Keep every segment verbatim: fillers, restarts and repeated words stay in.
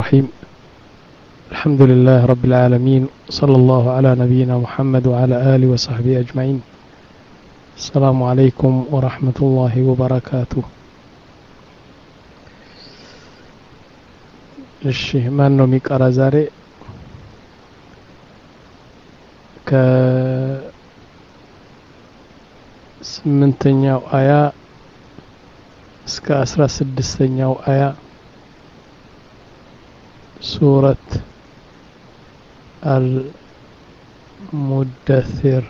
الرحيم. الحمد لله رب العالمين، صلى الله على نبينا محمد وعلى آله وصحبه أجمعين. السلام عليكم ورحمة الله وبركاته. الشيء ما نميك أرازاري ك سمنتنياو آية እስከ አስራ ስድስተኛው አያ ሱረት አልሙደሲር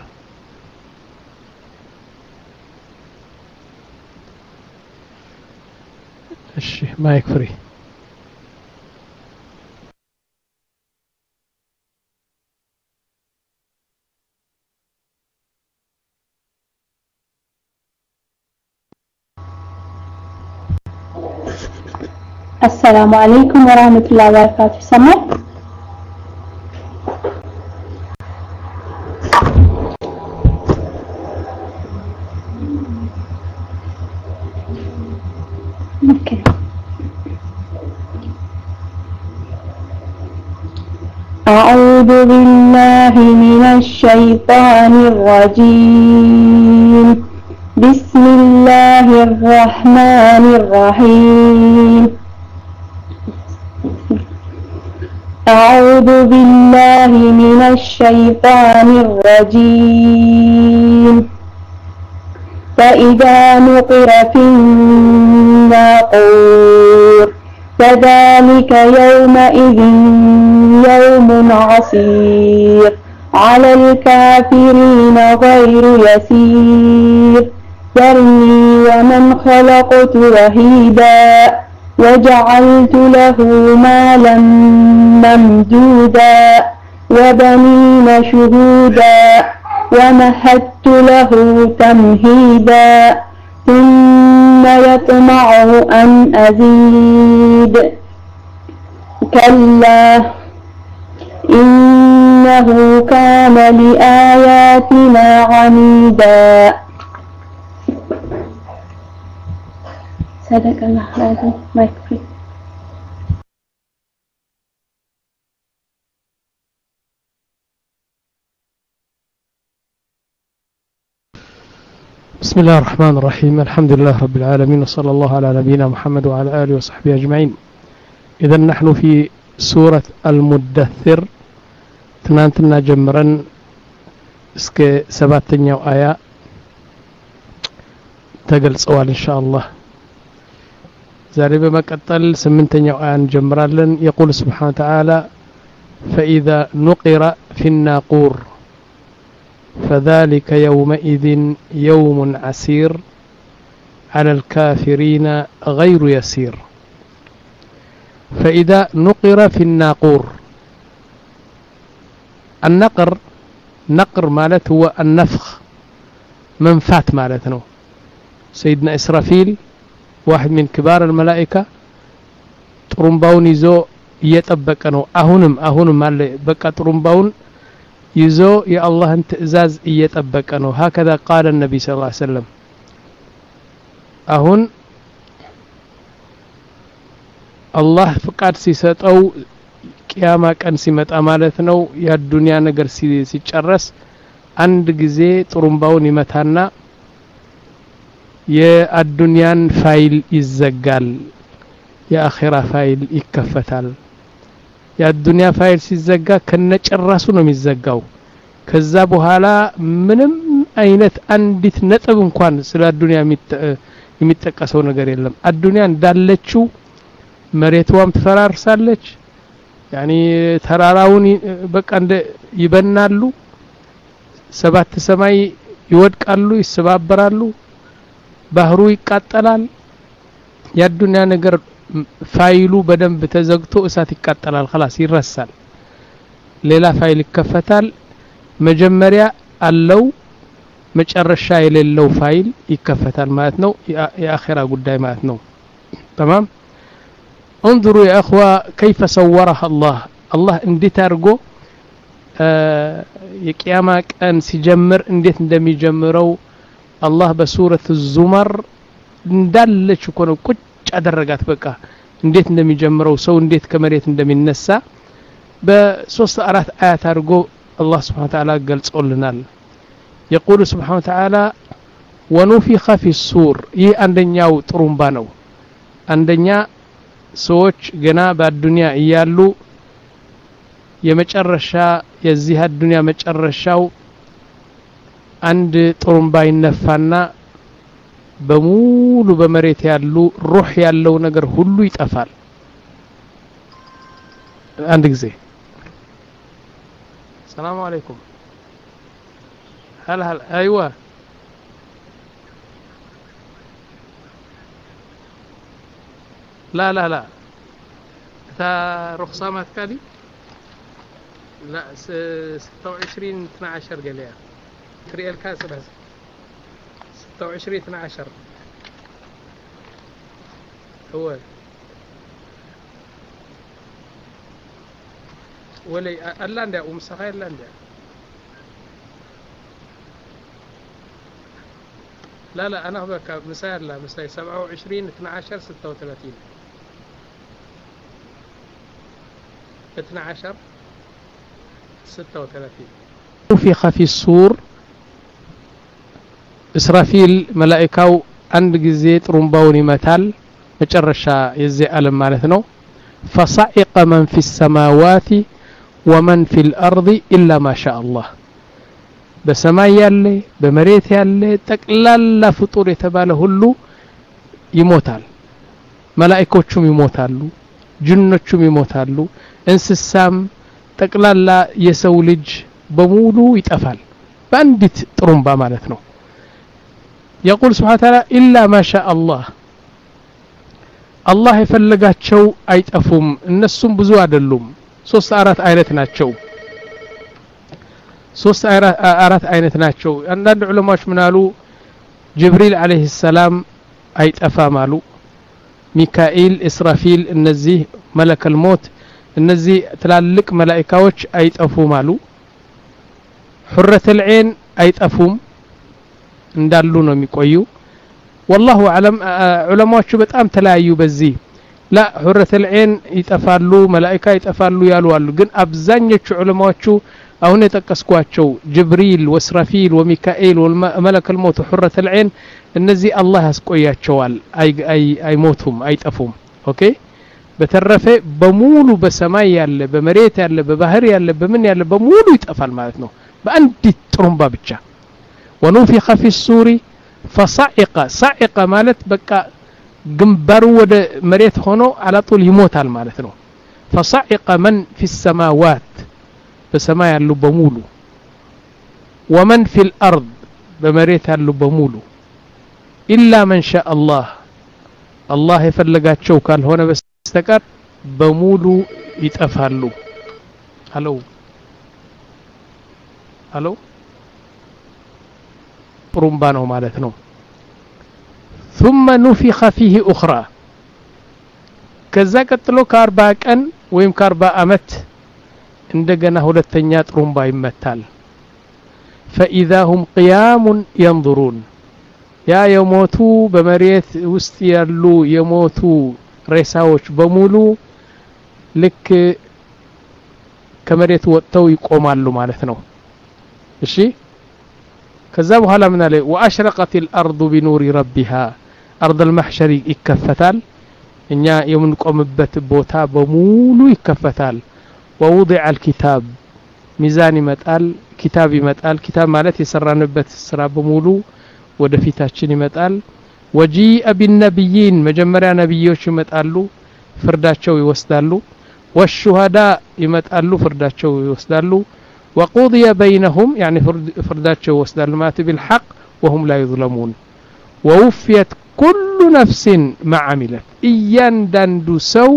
እሺ ማይክ ፍሪ السلام عليكم ورحمة الله وبركاته. سمع اوكي. أعوذ بالله من الشيطان الرجيم. بسم الله الرحمن الرحيم. أعوذ بالله من الشيطان الرجيم. فإذا نقر في الناقور فذلك يومئذ يوم عسير على الكافرين غير يسير. ذرني ومن خلقت وحيدا وجعلت له مالا ممدودا وبنين شهودا ومهدت له تمهيدا ثم يطمع أن أزيد كلا إنه كان لآياتنا عنيدا. صدق الله العظيم. مايك فري. بسم الله الرحمن الرحيم. الحمد لله رب العالمين، وصلى الله على نبينا محمد وعلى آله وصحبه أجمعين. إذا نحن في سورة المدثر. تنانتنا جمرا اسك سباتنيا آية تقل سؤال إن شاء الله. زاري بمقتل سمنتنيا آية جمرا. يقول سبحانه وتعالى: فإذا نقر في الناقور فذلك يومئذ يوم عسير على الكافرين غير يسير. فإذا نقر في الناقور. النقر نقر مالت هو النفخ، منفات مالتنا. سيدنا إسرافيل واحد من كبار الملائكة طرمباون يزو يتبقى أهونم أهونم مال بقى طرمباون يزو يا الله انت ازاز يتبقى ነው. هكذا قال النبي صلى الله عليه وسلم. አሁን አላህ ፍቃድ ሲሰጠው ቂያማ ቀን ሲመጣ ማለት ነው። የዱንያ ነገር ሲጨረስ አንድ ጊዜ ጥሩምባውን ይመታና የአዱንያን ፋይል ይዘጋል፣ የአኺራ ፋይል ይከፈታል። የዱንያ ፋይል ሲዘጋ ከነጨራሱ ነው የሚዘጋው። ከዛ በኋላ ምንም አይነት አንዲት ነጥብ እንኳን ስለ ዱንያ የሚጠቀሰው ነገር የለም። አዱንያ እንዳለችው መሬቷም ትፈራርሳለች። ያኒ ተራራውን በቃ እንደ ይበናሉ፣ ሰባት ሰማይ ይወድቃሉ፣ ይሰባበራሉ፣ ባህሩ ይቃጠላል። የዱንያ ነገር ፋይሉ በደንብ ተዘግቶ እሳት ይቃጠላል። خلاص ይረሳል። ሌላ ፋይል ይከፈታል። መጀመሪያ አለው መጨረሻ የሌለው ፋይል ይከፈታል ማለት ነው። የአኺራ ጉዳይ ማለት ነው። تمام. انظروا يا اخوه كيف صورها الله. الله እንዴት አድርጎ የቂያማ ቀን ሲጀምር እንዴት እንደሚጀምረው አላህ በሱረት الزمر እንዳለች እኮ ነው ቁጭ አደረጋት። በቃ እንዴት እንደሚጀምረው ሰው እንዴት ከመሬት እንደሚነሳ በሶስት አራት አያት አድርጎ አላህ Subhanahu Wa Ta'ala ገልጾልናል يقول سبحانه وتعالى ونفخ في الصور ይህ አንደኛው ጥሩምባ ነው አንደኛ ሰዎች ገና በአዱንያ እያሉ የመጨረሻ የዚህ አዱንያ መጨረሻው አንድ ጥሩምባ ይነፋና በሙሉ በመሬት ያሉ ሩህ ያለው ነገር ሁሉ ይጠፋል አንድ ጊዜ ሰላም አለይኩም هل هل ايوه لا لا لا تا رخصه ما تكالي لا ستة وعشرين اثنا عشر قال لي ريال كاس بس ستة وعشرين اثنا عشر هو ولي ألاندي أم صغير ألاندي لا لا أنا هذاك مسائل لا مسائل سبعة وعشرين اثنا عشر ستة وثلاثين اثنا عشر ستة وثلاثين نفخ في الصور إسرافيل ملائكة عند جزيت رمباون متال مجرشا يزي ألم مالتنا فصعق من في السماوات ومن في الأرض إلا ما شاء الله በሰማይ ያለ በመሬት ያለ ጠቅላላ ፍጡር የተባለ ሁሉ ይሞታል መላእክቶቹም ይሞታሉ ጅኖቹም ይሞታሉ እንስሳም ጠቅላላ የሰው ልጅ በሙሉ ይጠፋል በአንዲት ጥሩምባ ማለት ነው يقول سبحانه وتعالى إلا ما شاء الله الله የፈለጋቸው አይጠፉም እነሱም ብዙ አይደሉም ሶስት አራት አይነት ናቸው ሶስት አራት አይነት ናቸው አንዳንድ ዑለማዎች ምን አሉ ጅብሪል አለይሂ ሰላም አይጠፋም አሉ ሚካኤል እስራፊል እነዚህ መለከል ሞት እነዚህ ትላልቅ መላእክቶች አይጠፉም አሉ ሁረተል ዐይን አይጠፉም እንዳሉ ነው የሚቆዩ والله اعلم ዑለማዎቹ በጣም ተለያዩ በዚህ لا ሁረተል ዐይን ይጠፋሉ መላእክታ ይጠፋሉ ያሉ አሉ ግን አብዛኞቹ ዑለማዎቹ አሁን የተቀስኳቸው ጅብሪል ወስራፊል ወሚካኤል ወመለከል ሞት ሁረተል ዐይን እነዚህ አላህ ያስቆያቸዋል አይ አይ አይሞቱም አይጠፉም ኦኬ በተረፈ በሙሉ በሰማይ ያለ በመሬት ያለ በባህር ያለ በምን ያለ በሙሉ ይጠፋል ማለት ነው በአንድ ጥሩምባ ብቻ ونفخ في الصور فصعق صعق ማለት በቃ ግንባሩ ወደ መሬት ሆኖ على طول ይሞታል ማለት ነው فصعق من في السماوات በሰማይ ያሉ በሙሉ ومن في الأرض በመሬት ያሉ በሙሉ إلا من شاء الله الله የፈለጋቸው ካልሆነ በስተቀር በሙሉ ይጠፋሉ ሄሎ ሄሎ ጥሩምባ ነው ማለት ነው ثم نفخ فيه أخرى ከዛ ቀጥሎ ከ40 ቀን ወይም ከ40 አመት እንደገና ሁለተኛ ጥሩምባ ይመታል فإذا هم قيام ينظرون ያ የሞቱ በመሬት ውስጥ ያሉ የሞቱ ሬሳዎች በሙሉ ልክ ከመሬት ወጥተው ይቆማሉ ማለት ነው እሺ ከዛ በኋላ ምን አለ واشرقت الارض بنور ربها ارض المحشر ይከፈታል እኛ የምንቆምበት ቦታ በሙሉ ይከፈታል ووضع الكتاب ሚዛን ይመጣል ኪታብ ይመጣል ኪታብ ማለት የሰራንበት ስራ በሙሉ ወደፊታችን ይመጣል وجيء بالنبيين መጀመሪያ ነብዮች ይመጣሉ ፍርዳቸው ይወስዳሉ والشهداء ይመጣሉ ፍርዳቸው ይወስዳሉ وقضي بينهم يعني فرداتቸው ይወስዳሉ ማለት بالحق وهم لا يظلمون ووفيت كل نفس ما عملت እያንዳንዱ ሰው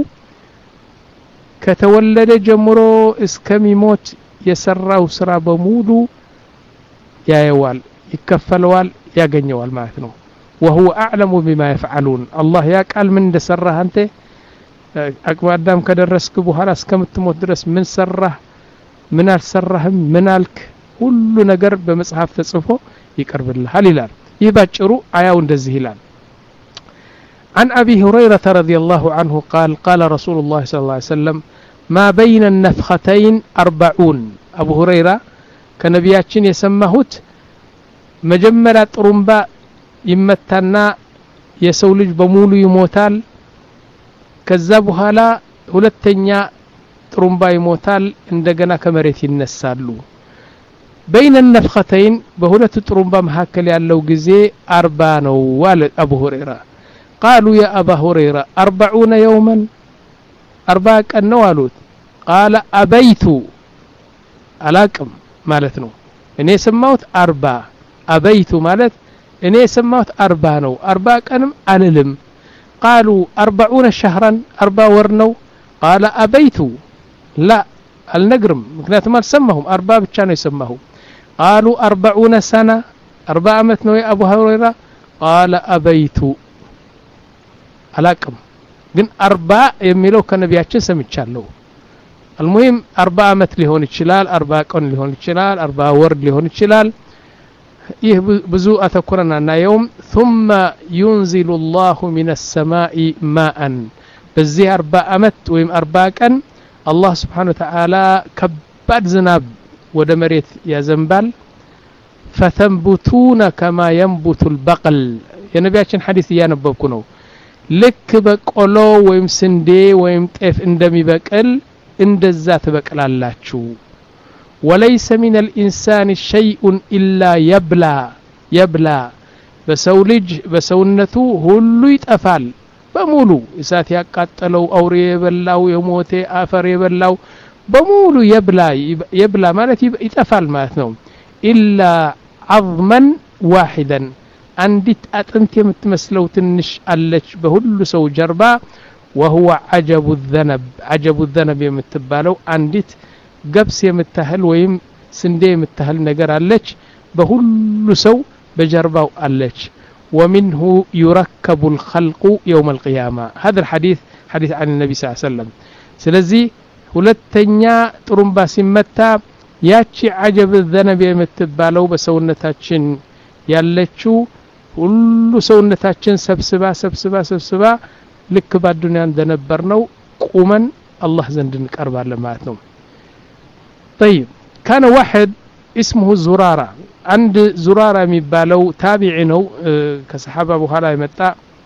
ከተወለደ ጀምሮ እስከሚሞት የሰራው ስራ በሙሉ ያየዋል ይከፈለዋል ያገኘዋል ማለት ነው وهو اعلم بما يفعلون الله ያቃል ምን እንደሰራህ አንተ አቅመ አዳም ከደረስክ በኋላ እስከምትሞት ድረስ ምን ሰራህ ምን አልሰራህም ምን አልክ ሁሉ ነገር በመጽሐፍ ተጽፎ ይቀርብልሃል ይላል ይህ ባጭሩ አያው እንደዚህ ይላል عن أبي هريرة رضي الله عنه قال قال رسول الله صلى الله عليه وسلم ما بين النفختين أربعون أبو هريرة كنبياتين يسمهوت مجمرة طرمبا يمتنا يسولج بمولو يموتال كذبها لا ሁለተኛ ጥሩምባ ይሞታል እንደገና ከመሬት ይነሳሉ بين النفختين በሁለቱ ጥሩምባ መካከል ያለው ጊዜ أربعة ነው ዋለ አቡ ሁረይራ قالوا يا أبا هريرة أربعون يوما أربعة ቀን ነው አሉት قال أبيت አላቅም ማለት ነው እኔ ሰማሁት أربعة أبيت ማለት እኔ ሰማሁት أربعة ነው أربعة ቀንም አልልም قالوا أربعون شهرا أربعة ወር ነው قال أبيت لا النجرم مكنيات ما سمهم أربعة ብቻ ነው የሰማሁ قالوا أربعون سنة أربعة ዓመት ነው يا أبو هريرة قال أبيت አላቅም ግን أربعة የሚለው ከነቢያችን ሰምቻለሁ المهم أربعة ዓመት ሊሆን ይችላል أربعة ቀን ሊሆን ይችላል أربعة ወር ሊሆን ይችላል ይህ ብዙ አተኩረናና يوم ثم ينزل الله من السماء ماء በዚህ أربعة ዓመት ወይም أربعة ቀን አላህ Subhanahu Wa Ta'ala ከባድ ዝናብ ወደ መሬት ያዘንባል فتنبتون كما ينبت البقل የነቢያችን ሐዲስ ያነበብኩ ነው ልክ በቆሎ ወይም ስንዴ ወይም ጤፍ እንደሚበቅል እንደዛ ተበቅላላችሁ وليس من الإنسان شيء إلا يبلى يبلى በሰው ልጅ በሰውነቱ ሁሉ ይጠፋል በሙሉ እሳት ያቃጠለው አውሬ የበላው የሞተ አፈር የበላው በሙሉ የብላ የብላ ማለት ይጠፋል ማለት ነው إلا عظما واحدا አንዲት አጥንት የምትመስለው ትንሽ አለች በሁሉ ሰው ጀርባ وهو عجب الذنب عجب الذنب የምትባለው አንዲት ገብስ የምታህል ወይም ስንዴ የምታህል ነገር አለች በሁሉ ሰው በጀርባው አለች ومنه يركب الخلق يوم القيامة هذا الحديث حديث عن النبي صلى الله عليه وسلم ስለዚህ ሁለተኛ ጥሩምባ ሲመታ ያቺ عجب الذنب የምትባለው በሰውነታችን ያለችው ሁሉ ሰውነታችን ሰብስባ ሰብስባ ሰብስባ ልክ በዱንያ እንደነበርነው ቁመን አላህ ዘንድ እንቀርባለን ማለት ነው طيب كان واحد اسمه زرارة عند زرارة የሚባለው ታቢዒ ነው ከሰሃባ በኋላ የመጣ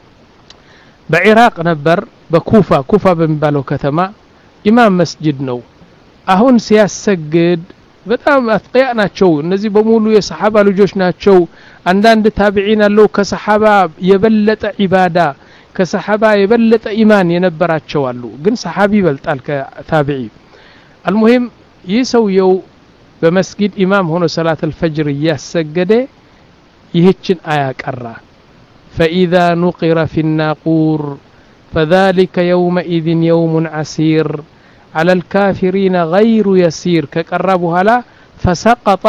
በኢራቅ ነበር በኩፋ ኩፋ በሚባለው ከተማ ኢማም መስጂድ ነው አሁን ሲያሰግድ በጣም አጥቂያ ናቸው እነዚህ በሙሉ የሰሃባ ልጆች ናቸው አንዳንድ ታቢዒን አለው ከሰሃባ የበለጠ ኢባዳ ከሰሃባ የበለጠ ኢማን የነበራቸው አሉ ግን ሰሃቢ ይበልጣል ከታቢዒ المهم ይሰውየው በመስጊድ ኢማም ሆኖ ሰላት الفجر ያሰገደ ይህችን አያ ቀራ فإذا نقر في الناقور فذلك يومئذ يوم عسير على الكافرين غير يسير كقربوا لا فسقط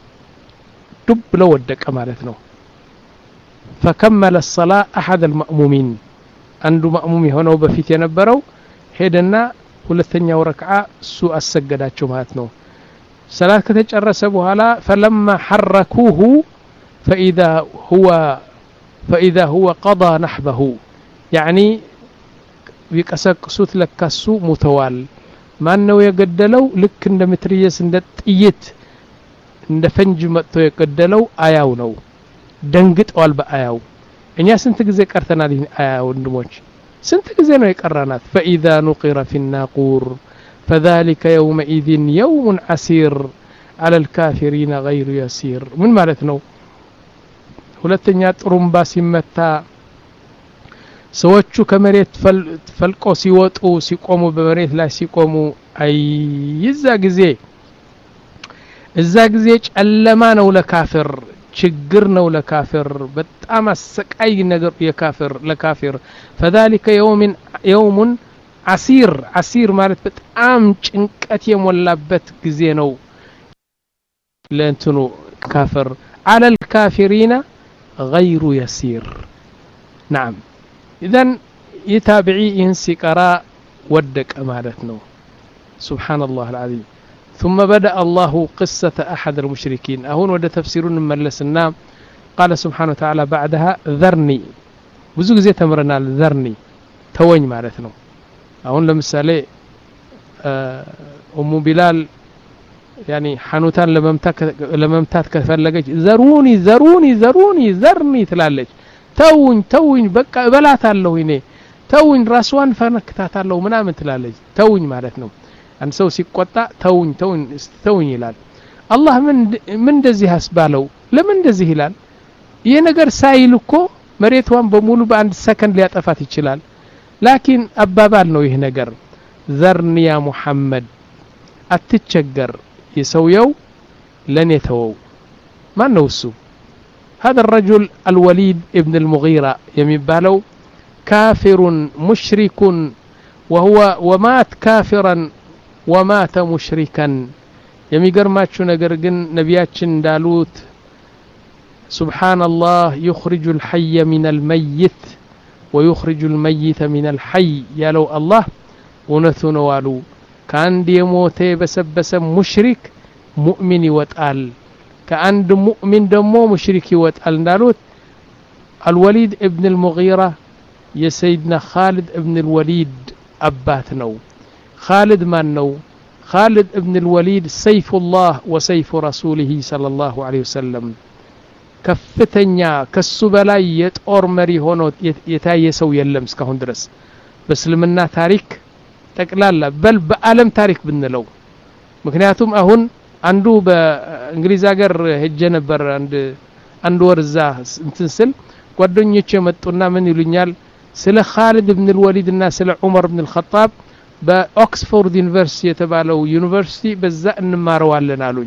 دب لو ودق معناته فكمل الصلاة أحد المأمومين عنده مأموم هنا وبفيت ينبروا هدنا ሁለተኛው ረክዓ እሱ አሰገዳቸው ማለት ነው ሰላት ከተጨረሰ በኋላ فلما حركوه فإذا هو فإذا هو قضى نحبه يعني ቢቀሰቅሱት ለካሱ ሙተዋል ማን ነው የገደለው ልክ እንደ ምትሪየስ እንደ ጥይት እንደ ፈንጅ መጥቶ የገደለው አያው ነው ደንግጠዋል በአያው እኛ ስንት ጊዜ ቀርተናል አያው ወንድሞች ስንት ጊዜ ነው የቀራናት فإذا نقر في الناقور فذلك يومئذ يوم عسير على الكافرين غير يسير ምን ማለት ነው ሁለተኛ ጥሩምባ ሲመታ ሰዎቹ ከመሬት ፈልቆ ሲወጡ ሲቆሙ በመሬት ላይ ሲቆሙ አይ ይዛ ጊዜ እዛ ጊዜ ጨለማ ነው ለካፍር ችግር ነው ለካፍር በጣም አሰቃይ ነገር የካፍር ለካፍር فذلك يوم يوم عسير عسير ማለት በጣም ጭንቀት የሞላበት ጊዜ ነው ለእንትኑ ካፍር على الكافرين غير يسير نعم اذا يتابعي انسي قراء ودك معناتنا سبحان الله العظيم ثم بدأ الله قصة أحد المشركين أهون ودى تفسيرون ملسنا قال سبحانه وتعالى بعدها ذرني ብዙ ጊዜ ተምረናል ዘርኒ ተወኝ ማለት ነው አሁን ለምሳሌ ኡሙ ቢላል ያኒ ሐኑታን ለመምታት ለመምታት ከፈለገች ዘሩኒ ዘሩኒ ዘሩኒ ዘርኒ ትላለች ተውኝ ተውኝ በቃ እበላታለሁ እኔ ተውኝ ራስዋን ፈነክታታለሁ ምናምን ትላለች ተውኝ ማለት ነው አንድ ሰው ሲቆጣ ተውኝ ተውኝ ተውኝ ይላል አላህ ምን ምን እንደዚህ አስባለው ለምን እንደዚህ ይላል ይሄ ነገር ሳይል እኮ መሬቷን በሙሉ በአንድ ሰከንድ ሊያጠፋት ይችላል ላኪን አባባል ነው ይሄ ነገር ዘርኒ ያ ሙሐመድ አትቸገር يسويو لن يتوو ما نوسو هذا الرجل الوليد ابن المغيرة يمبالو كافر مشرك وهو ومات كافرا ومات مشركا يميقر ماتشو نقرقن نبياتشن دالوت سبحان الله يخرج الحي من الميت ويخرج الميت من الحي يالو الله ونثو نوالو كان دي موتي بسبس مشرك مؤمن يوتقال كأند مؤمن دمو مشرك يوتقال دالوت الوليد ابن المغيرة يا سيدنا خالد ابن الوليد أباتنو خالد من نو خالد ابن الوليد سيف الله وسيف رسوله صلى الله عليه وسلم كفتنيا كالسبلاي يتأور مري هونو يتايسو يلم اسكهون درس بس لمنا تاريك تقلالا بل بألم تاريخ بنلو مكنياتهم اهون عنده بانجليز ሀገር ሄጀ ነበር አንድ አንድ ወርዛ እንትንስል ጓደኞቼ መጡና ምን ይሉኛል ስለ ኻሊድ ኢብኑ አልወሊድ እና ስለ ዑመር ኢብኑ አልኸጣብ በኦክስፎርድ ዩኒቨርሲቲ የተባለው ዩኒቨርሲቲ በዛ እንማረዋለን አሉኝ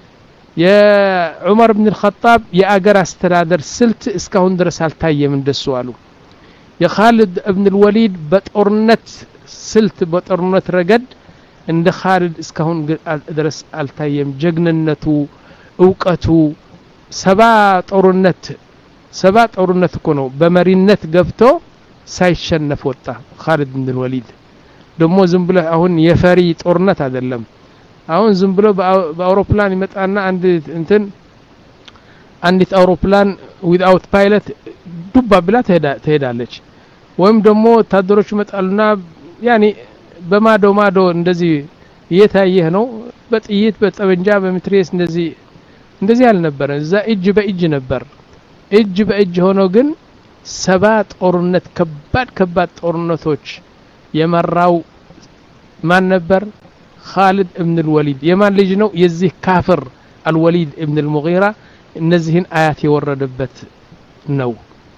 የዑመር ኢብኑ አልኸጣብ የአገር አስተዳደር ስልት እስካሁን ድረስ አልታየም እንደሱ አሉ የኻሊድ ኢብኑ አልወሊድ በጦርነት ስልት በጦርነት ረገድ እንደ ኻሊድ እስካሁን ድረስ አልታየም ጀግንነቱ ዕውቀቱ ሰባ ጦርነት ሰባ ጦርነት እኮ ነው በመሪነት ገብቶ ሳይሸነፍ ወጣ ኻሊድ ኢብኑ አልወሊድ ደሞ ዝም ብለ አሁን የፈሪ ጦርነት አይደለም አሁን ዝም ብሎ በአውሮፕላን ይመጣና አንድ እንትን አንዲት አውሮፕላን ዊዝአውት ፓይለት ዱባ ብላ ትሄዳለች ወይም ደሞ ወታደሮች ይመጣሉና ያኒ በማዶ ማዶ እንደዚህ እየታየህ ነው በጥይት በጠበንጃ በሚትሬስ እንደዚህ እንደዚህ አልነበረ እዛ እጅ በእጅ ነበር እጅ በእጅ ሆኖ ግን ሰባ ጦርነት ከባድ ከባድ ጦርነቶች የመራው ማን ነበር خالد ابن الوليد የማን ልጅ ነው የዚህ ካፍር الوليد ابن المغيرة እነዚህን አያት የወረደበት ነው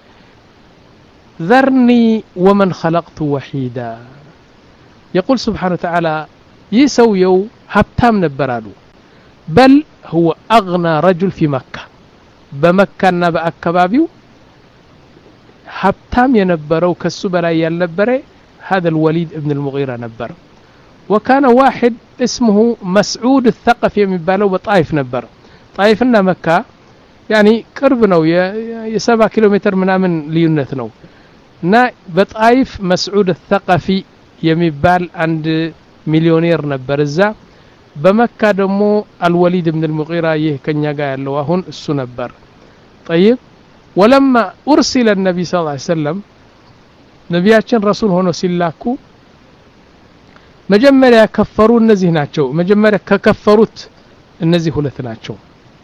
ذرني ومن خلقت وحيدا يقول سبحانه وتعالى يسويو هبتام نبرالو بل هو أغنى رجل في مكة بمكة نبأ أكبابيو هبتام ينبرو كالسبرا ينبري هذا الوليد ابن المغيرة نبر وكان واحد اسمه مسعود الثقفي من بالو بطائف نبر طائفنا مكة يعني قربنا يسبع كيلومتر من أمن ليونتنا نا بطائف مسعود الثقفي يميبال عند مليونير نبر الزا بمكة دمو الوليد بن المغيرة يه كان يقال له هون السنبر طيب ولما أرسل النبي صلى الله عليه وسلم نبياتشن رسول هون سلاكو مجمّر كفروا النزيه ناتشو مجمّر ككفروت النزيه هلث ناتشو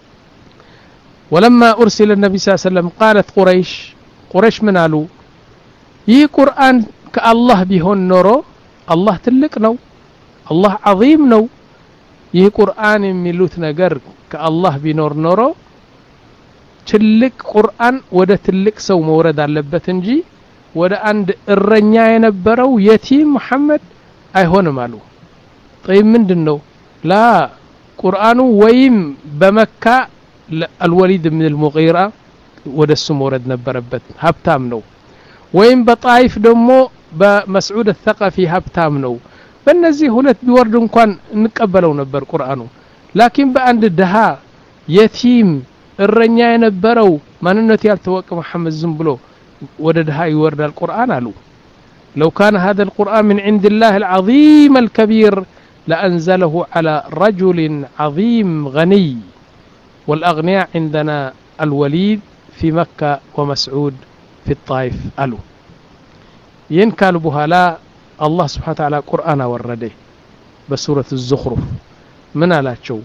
ولما أرسل النبي صلى الله عليه وسلم قالت قريش قريش من قالوا يي قرآن كالله بهون نورو الله تلك نو الله عظيم نو يي قرآن ملوت نجر كالله بنور نورو تلك قرآن ودا تلك سو مورد على بتنجي ودا عند الرنيا ينبرو يتيم محمد أي هون مالو طيب من دنو لا قرآن ويم بمكة الوليد من المغيرة ودا السمورد نبربت هبتام نو ويم بطائف دمو بمسعود الثقفي هبتام نو فالنزيه هلت بورد كان نقبلو نبر قرآنو لكن بعند الدها يتيم الرنيا ينبرو ما ننتي التوقع محمد زنبلو ودا دها يورد القرآن قالوا لو كان هذا القرآن من عند الله العظيم الكبير لأنزله على رجل عظيم غني والأغنياء عندنا الوليد في مكة ومسعود في الطائف قالوا ين قالوا بهلا الله سبحانه وتعالى قرآن ورده بسورة الزخرف من على شو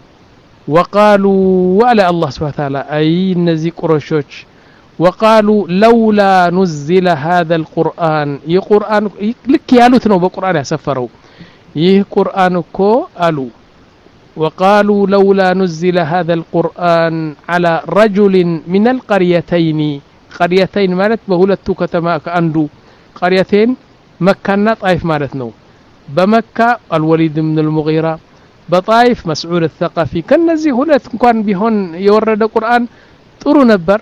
وقالوا وعلى الله سبحانه وتعالى أي نزي قرشوش وقالوا لولا نزل هذا القرآن يقرآن لك يالوتنو بقرآن يسفروا يه قرآن كو قالوا وقالوا لولا نزل هذا القرآن على رجل من القريتين قريتين مالت بهولتو كتما كأندو قريتين مكة طائف مالتنو بمكة الوليد من المغيرة بطائف مسعود الثقفي كنزي هولت كان بهون يورد القرآن ጥሩ ነበር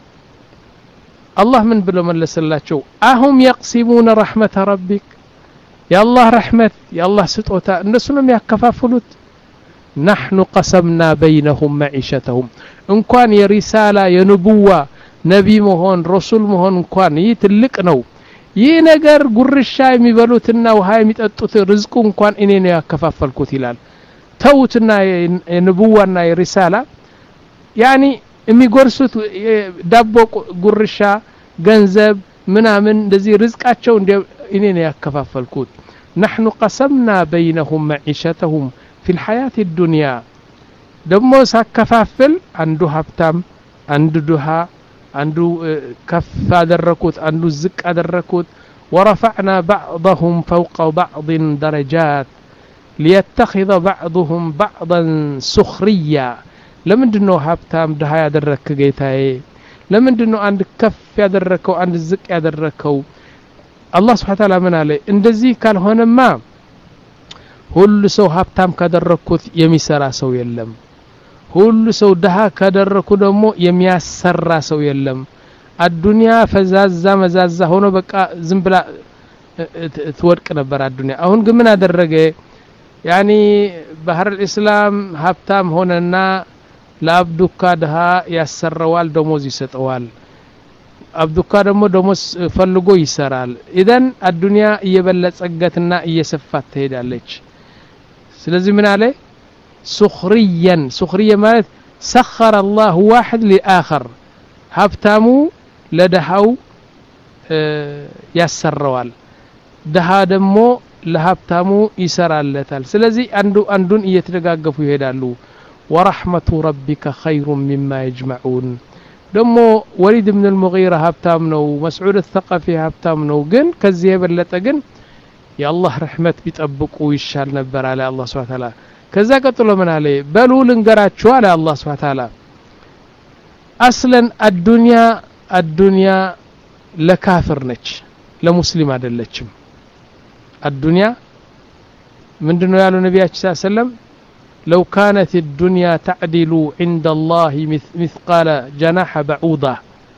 الله من بلو ملسلاچو اهم يقسمون رحمة ربك يا الله رحمة يا الله سطوتا الناس نم يكفافلوت نحن قسمنا بينهم معيشتهم ان كان يا رسالة يا نبوة نبي مهون رسول مهون ان كان يتلق ነው ይህ ነገር ጉርሻ የሚበሉትና ውሃ የሚጠጡት ርዝቁ እንኳን እኔ ነው ያከፋፈልኩት ይላል ተውትና የነብዋና የሪሳላ ያኒ የሚጎርሱት ዳቦ ጉርሻ ገንዘብ ምናምን እንደዚህ ርዝቃቸው እኔ ነው ያከፋፈልኩት نحن قسمنا بينهم معيشتهم في الحياة الدنيا ደሞ ሳከፋፍል አንዱ ሀብታም አንዱ ድሃ አንዱ ከፍ አደረኩት አንዱ ዝቅ አደረኩት ورفعنا بعضهم فوق بعض درجات ليتخذ بعضهم بعضا سخريا ለምንድነው ሀብታም ድሃ ያደረክ ጌታዬ ለምንድነው አንድ ከፍ ያደረከው አንድ ዝቅ ያደረከው አላህ Subhanahu Ta'ala ምን አለ እንደዚህ ካልሆነማ ሁሉ ሰው ሀብታም ካደረኩት የሚሰራ ሰው የለም ሁሉ ሰው ድሃ ካደረኩ ደግሞ የሚያሰራ ሰው የለም አዱንያ ፈዛዛ መዛዛ ሆኖ በቃ ዝም ብላ ትወድቅ ነበር አዱንያ አሁን ግን ምን አደረገ ያኒ ባህር الاسلام ሀብታም ሆነና ለአብዱካ ድሃ ያሰራዋል ደሞዝ ይሰጠዋል አብዱካ ደግሞ ደሞዝ ፈልጎ ይሰራል ኢደን አዱንያ እየበለጸገትና እየሰፋት ትሄዳለች ስለዚህ ምን አለ سخريا سخريا ማለት سخر الله واحد لآخر ሀብታሙ ለድሃው ያሰራዋል ድሃ ደግሞ ለሀብታሙ ይሰራለታል ስለዚህ አንዱ አንዱን እየተደጋገፉ ይሄዳሉ ورحمة ربك خير مما يجمعون ደሞ ወሊድ ኢብኑ አልሙጊራ ሀብታም ነው መስዑድ الثقفي ሀብታም ነው ግን ከዚህ የበለጠ ግን የአላህ ረህመት ቢጠብቁ ይሻል ነበር አለ አላህ Subhanahu Ta'ala ከዛ ቀጥሎ ምን አለ በሉ ልንገራችሁ አለ አላህ Subhanahu Ta'ala اصلا الدنيا الدنيا ለካፍር ነች ለሙስሊም አይደለችም الدنيا ምንድነው ያለው ነብያችን ሰለላሁ ዐለይሂ ወሰለም لو كانت الدنيا تعدل عند الله مثقال جناح بعوضة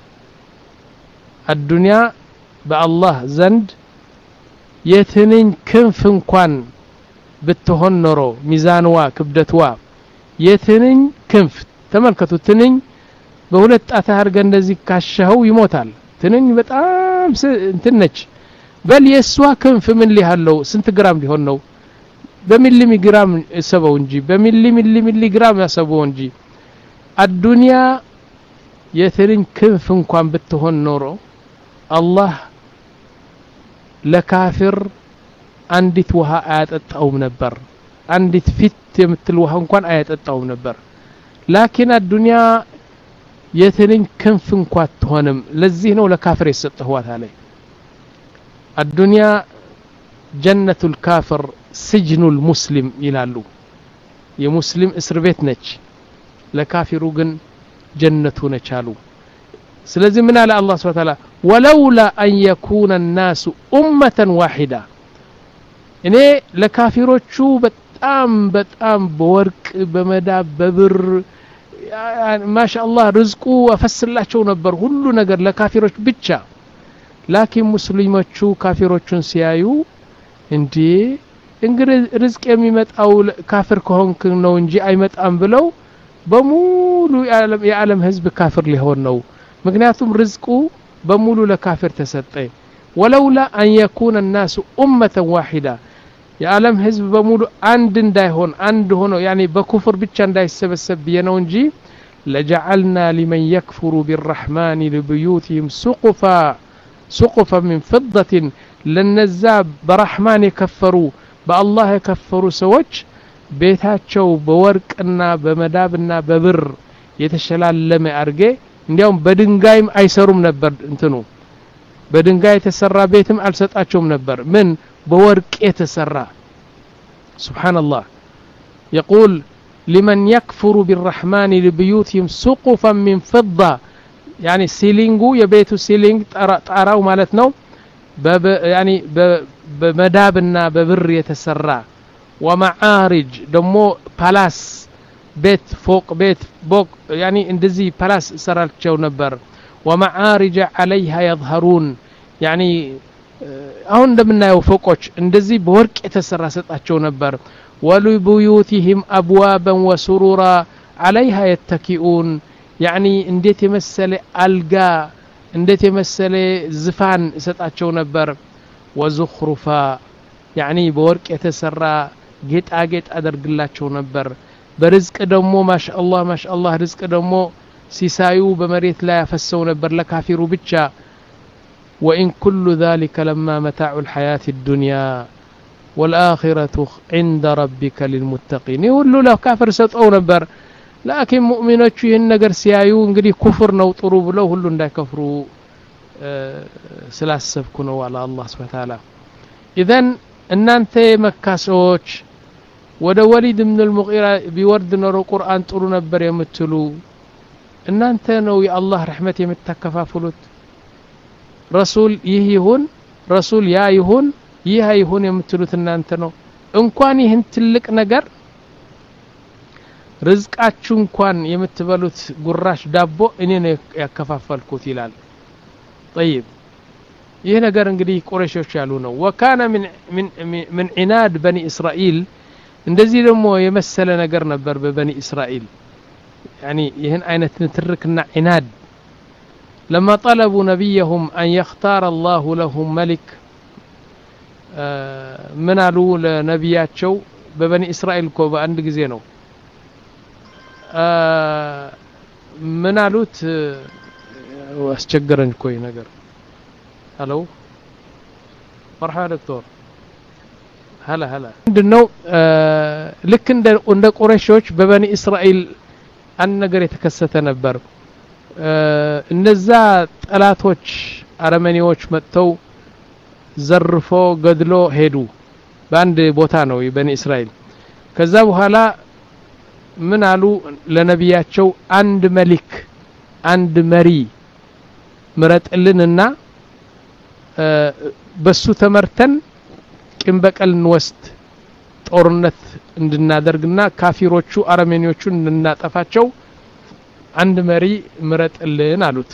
الدنيا بالله زند يتنين كنف እንኳን ብትሆን ኖሮ ሚዛንዋ ክብደትዋ የትንኝ ክንፍ ተመልከቱ ትንኝ በሁለት ጣት አርገ እንደዚህ ካሸኸው ይሞታል ትንኝ በጣም እንትነች በል የሷ ክንፍ ምን ሊያለው ስንት ግራም ሊሆን ነው በሚሊ ግራም ሰበው እንጂ በሚሊ ሚሊ ሚሊ ግራም ያሰበው እንጂ አዱንያ የትንኝ ክንፍ እንኳን ብትሆን ኖሮ አላህ ለካፊር አንዲት ውሃ አያጠጣውም ነበር አንዲት ፊት የምትል ውሃ እንኳን አያጠጣውም ነበር ላኪን አዱንያ የትንኝ ክንፍ እንኳን አትሆንም ለዚህ ነው ለካፊር የሰጠዋት አለ አዱንያ ጀነቱል ካፊር ስጅኑል ሙስሊም ይላሉ የሙስሊም እስር ቤት ነች ለካፊሩ ግን ጀነቱ ነች አሉ ስለዚህ ምን አለ አላህ Subhanahu Ta'ala ولولا ان يكون الناس امه واحده እኔ ለካፊሮቹ በጣም በጣም በወርቅ በመዳብ በብር ማሻአላህ ርዝቁ አፈስላቸው ነበር ሁሉ ነገር ለካፊሮች ብቻ ላኪን ሙስሊሞቹ ካፊሮቹን ሲያዩ እንዴ እንግዲህ ርዝቅ የሚመጣው ካፊር ከሆንክ ነው እንጂ አይመጣም ብለው በሙሉ የዓለም የዓለም ህዝብ ካፊር ሊሆን ነው ምክንያቱም ርዝቁ በሙሉ ለካፊር ተሰጠ ولولا ان يكون الناس امه واحده የዓለም ህዝብ በሙሉ አንድ እንዳይሆን አንድ ሆኖ ያኒ በኩፍር ብቻ እንዳይሰበሰብ የነው እንጂ لجعلنا لمن يكفر بالرحمن لبيوتهم سقفا سقفا من فضة لنزاب برحمن يكفروا بالله يكفروا سوج بيتاچو بورقنا بمدابنا ببر يتشلالم አርጌ እንዲያውም በድንጋይም አይሰሩም ነበር እንትኑ በድንጋይ የተሰራ ቤትም አልሰጣቸውም ነበር ምን በወርቅ የተሰራ سبحان الله يقول لمن يكفر بالرحمن لبيوتهم سقفا من فضة يعني سيلينغو يبيتو سيلينغ طاراو ማለት ነው يعني بمدابنا ببر يتسرى ومعارج دمو بالاس بيت فوق بيت فوق يعني اندزي بالاس سرالچو نبر ومعارج عليها يظهرون يعني አሁን እንደምናየው ፎቆች እንደዚህ በወርቅ የተሰራ ሰጣቸው ነበር ولبيوتهم ابوابا وسرورا عليها يتكئون يعني እንዴት የመሰለ አልጋ እንዴት የመሰለ ዝፋን ሰጣቸው ነበር وزخرفا يعني በወርቅ የተሰራ ጌጣጌጥ አደርግላቸው ነበር በርዝቅ ደግሞ ማሻአላህ ማሻአላህ ርዝቅ ደግሞ ሲሳዩ በመሬት ላይ ያፈሰው ነበር ለካፊሩ ብቻ وإن كل ذلك لما متاع الحياة الدنيا والآخرة عند ربك للمتقين يقولوا له كافر سطعوا نبر لكن مؤمنوቹ ይህን ነገር ሲያዩ እንግዲህ ኩፍር ነው ጥሩ ብለው ሁሉ እንዳይከፍሩ ስላሰብኩ ነው አለ አላህ Subhanahu Wa Ta'ala اذا እናንተ መካሶች ወደ ወሊድ ኢብኑ አልሙጊራ ቢወርድ ነው ቁርአን ጥሩ ነበር የምትሉ እናንተ ነው የአላህ ረህመት የምትተከፋፈሉት ረሱል ይህ ይሁን ረሱል ያ ይሁን ይህ ይሁን የምትሉት እናንተ ነው እንኳን ይህን ትልቅ ነገር ርዝቃችሁ እንኳን የምትበሉት ጉራሽ ዳቦ እኔ ነው ያከፋፈልኩት ይላል طيب ይህ ነገር እንግዲህ ቁረይሾች ያሉ ነው وكان من من من عناد بني اسرائيل እንደዚህ ደግሞ የመሰለ ነገር ነበር በበኒ እስራኤል يعني ይህን አይነት ንትርክና عناد لما طلبوا نبيهم أن يختار الله لهم ملك من قالوا لنبياتشو ببني إسرائيل كو بأند ጊዜ ነው من قالوت واستجرن كوي ነገር هلو مرحبا دكتور هلا هلا عندنا ልክ እንደ እንደ ቁረይሾች በበኒ እስራኤል አንድ ነገር የተከሰተ ነበር እነዛ ጠላቶች አረመኔዎች መጥተው ዘርፎ ገድሎ ሄዱ በአንድ ቦታ ነው የበኒ እስራኤል ከዛ በኋላ ምን አሉ ለነቢያቸው አንድ መሊክ አንድ መሪ ምረጥልንና በሱ ተመርተን ቂም በቀል እንወስድ ጦርነት እንድናደርግና ካፊሮቹ አረመኔዎቹ እንድናጠፋቸው አንድ መሪ ምረጥልን አሉት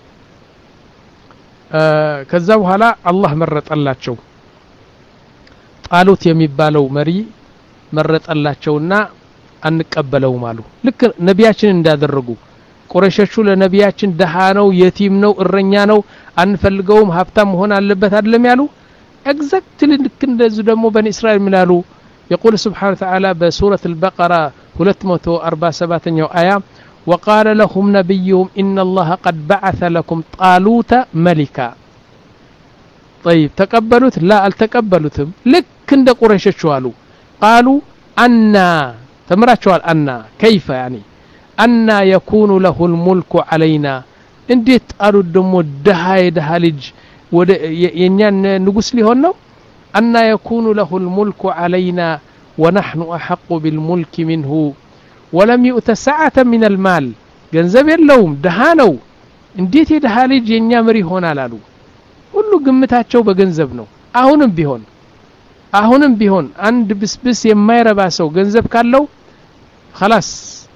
ከዛ በኋላ አላህ መረጠላቸው ጣሉት የሚባለው መሪ መረጠላቸውና አንቀበለውም አሉ ልክ ነቢያችን እንዳደረጉ ቁረይሾቹ ለነቢያችን ደሃ ነው የቲም ነው እረኛ ነው አንፈልገውም ሀብታም መሆን አለበት አይደለም ያሉ ኤግዛክትሊ ልክ እንደዚህ ደግሞ በኒ እስራኤል ምናሉ يقول سبحانه وتعالى بسورة البقرة ሁለት መቶ አርባ ሰባተኛው አያ وقال لهم نبيهم إن الله قد بعث لكم طالوت ملكا طيب تقبلوت لا التقبلوتم لك عند قريش شوالو قالوا أنا تمراتشوال أنا كيف يعني أنا يكون له الملك علينا انديت قالوا دمو دهاي دهالج ينيان نقص لي هنا أنا يكون له الملك علينا ونحن أحق بالملك منه ولم يؤت سعة من المال ገንዘብ የለውም ደሃ ነው እንዴት የደሃ ልጅ የኛ መሪ ሆናል አሉ ሁሉ ግምታቸው በገንዘብ ነው አሁንም ቢሆን አሁንም ቢሆን አንድ ብስብስ የማይረባ ሰው ገንዘብ ካለው خلاص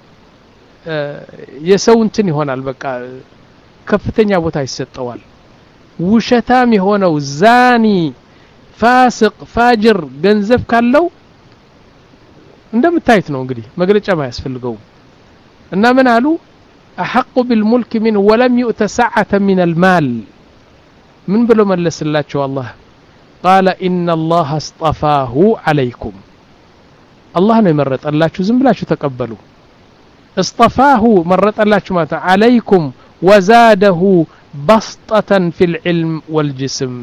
የሰው እንትን ይሆናል በቃ ከፍተኛ ቦታ ይሰጠዋል ውሸታም የሆነው ዛኒ ፋሲቅ ፋጅር ገንዘብ ካለው እንደምታዩት ነው እንግዲህ መግለጫ ማያስፈልገው እና ምን አሉ احق بالملك من ولم يؤت سعة من المال من بلو ملسلاچو الله قال ان الله اصطفاه عليكم الله ነው የመረጠላችሁ ዝም ብላችሁ ተቀበሉ اصطفاه مرت الله شماته عليكم وزاده بسطة في العلم والجسم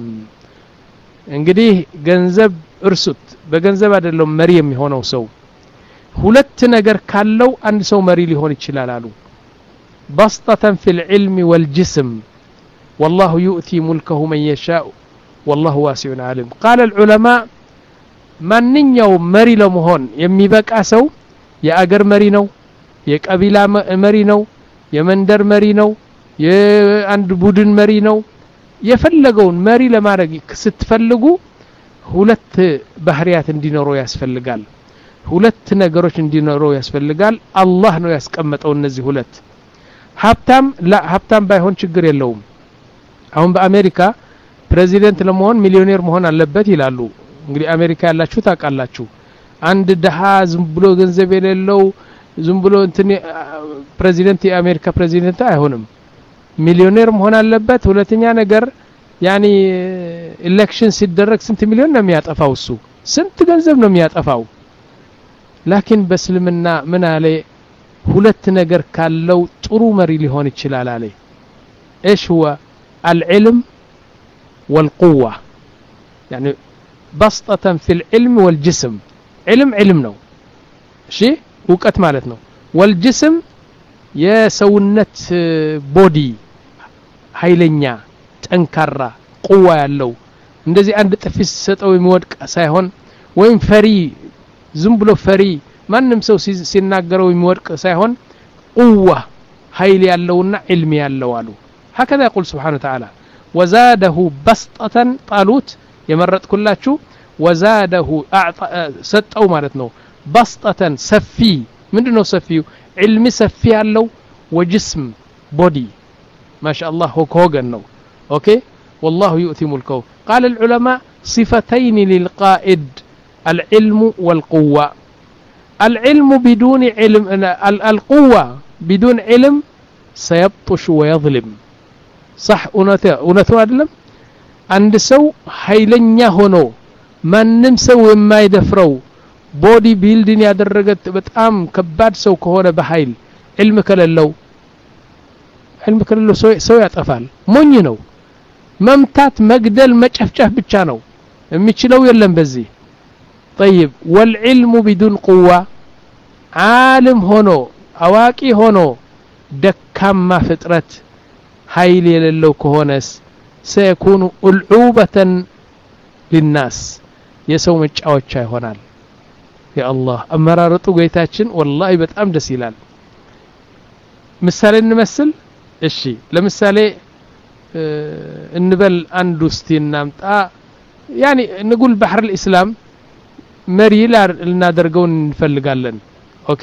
እንግዲህ ገንዘብ እርሱት በገንዘብ አይደለም መሪ የሚሆነው ሰው ሁለት ነገር ካለው አንድ ሰው መሪ ሊሆን ይችላል አሉ بسطة في العلم والجسم والله يؤتي ملكه من يشاء والله واسع عليم قال العلماء ማንኛው መሪ ለመሆን የሚበቃ ሰው የአገር መሪ ነው የቀቢላ መሪ ነው የመንደር መሪ ነው የአንድ ቡድን መሪ ነው የፈለገውን መሪ ለማድረግ ስትፈልጉ ሁለት ባህሪያት እንዲኖረው ያስፈልጋል ሁለት ነገሮች እንዲኖረው ያስፈልጋል አላህ ነው ያስቀመጠው እነዚህ ሁለት ሀብታም ሀብታም ባይሆን ችግር የለውም አሁን በአሜሪካ ፕሬዚደንት ለመሆን ሚሊዮኔር መሆን አለበት ይላሉ እንግዲህ አሜሪካ ያላችሁ ታውቃላችሁ አንድ ደሃ ዝም ብሎ ገንዘብ የሌለው ዝም ብሎ እንትን ፕሬዚደንት የአሜሪካ ፕሬዚደንት አይሆንም ሚሊዮኔር መሆን አለበት ሁለተኛ ነገር ያኒ ኤሌክሽን ሲደረግ ስንት ሚሊዮን ነው የሚያጠፋው እሱ ስንት ገንዘብ ነው የሚያጠፋው ላኪን በእስልምና ምን አለ ሁለት ነገር ካለው ጥሩ መሪ ሊሆን ይችላል አለ ايش هو العلم والقوه يعني بسطة في العلم والجسم علم علم ነው እሺ ዕውቀት ማለት ነው والجسم የሰውነት ቦዲ ኃይለኛ ጠንካራ ቁዋ ያለው እንደዚህ አንድ ጥፊስ ሰጠው የሚወድቅ ሳይሆን ወይም ፈሪ ዝም ብሎ ፈሪ ማንንም ሰው ሲናገረው የሚወድቅ ሳይሆን ቁዋ ኃይል ያለውና علم ያለው አሉ هكذا يقول سبحانه وتعالى وزاده بسطة طالوت የመረጥኩላችሁ وزاده ሰጠው ማለት ነው بسطة ሰፊ ምንድነው ሰፊው علم ሰፊ ያለው وجسم بودي ما شاء الله هوغن ነው اوكي والله يؤتي ملكه قال العلماء صفتين للقائد العلم والقوة العلم بدون علم القوة بدون علم سيبطش ويظلم صح እውነቱ አይደለም አንድ ሰው ኃይለኛ ሆኖ ማንንም ሰው የማይደፍረው ቦዲ ቢልዲንግ ያደረገት በጣም ከባድ ሰው ከሆነ በኃይል علم ከሌለው علم ከሌለው ሰው ያጠፋል ሞኝ ነው መምታት መግደል መጨፍጨፍ ብቻ ነው የሚችለው የለም በዚህ طيب والعلم بدون قوة عالم ሆኖ አዋቂ ሆኖ ደካማ ፍጥረት ኃይል የሌለው ከሆነስ سيكون ألعوبة للناس የሰው መጫወቻ ይሆናል يا الله አመራረጡ ጌታችን والله በጣም ደስ ይላል ምሳሌ እንመስል እሺ ለምሳሌ እንበል አንድ ውስጥ እናምጣ يعني نقول بحر الإسلام መሪ ልናደርገው እንፈልጋለን ኦኬ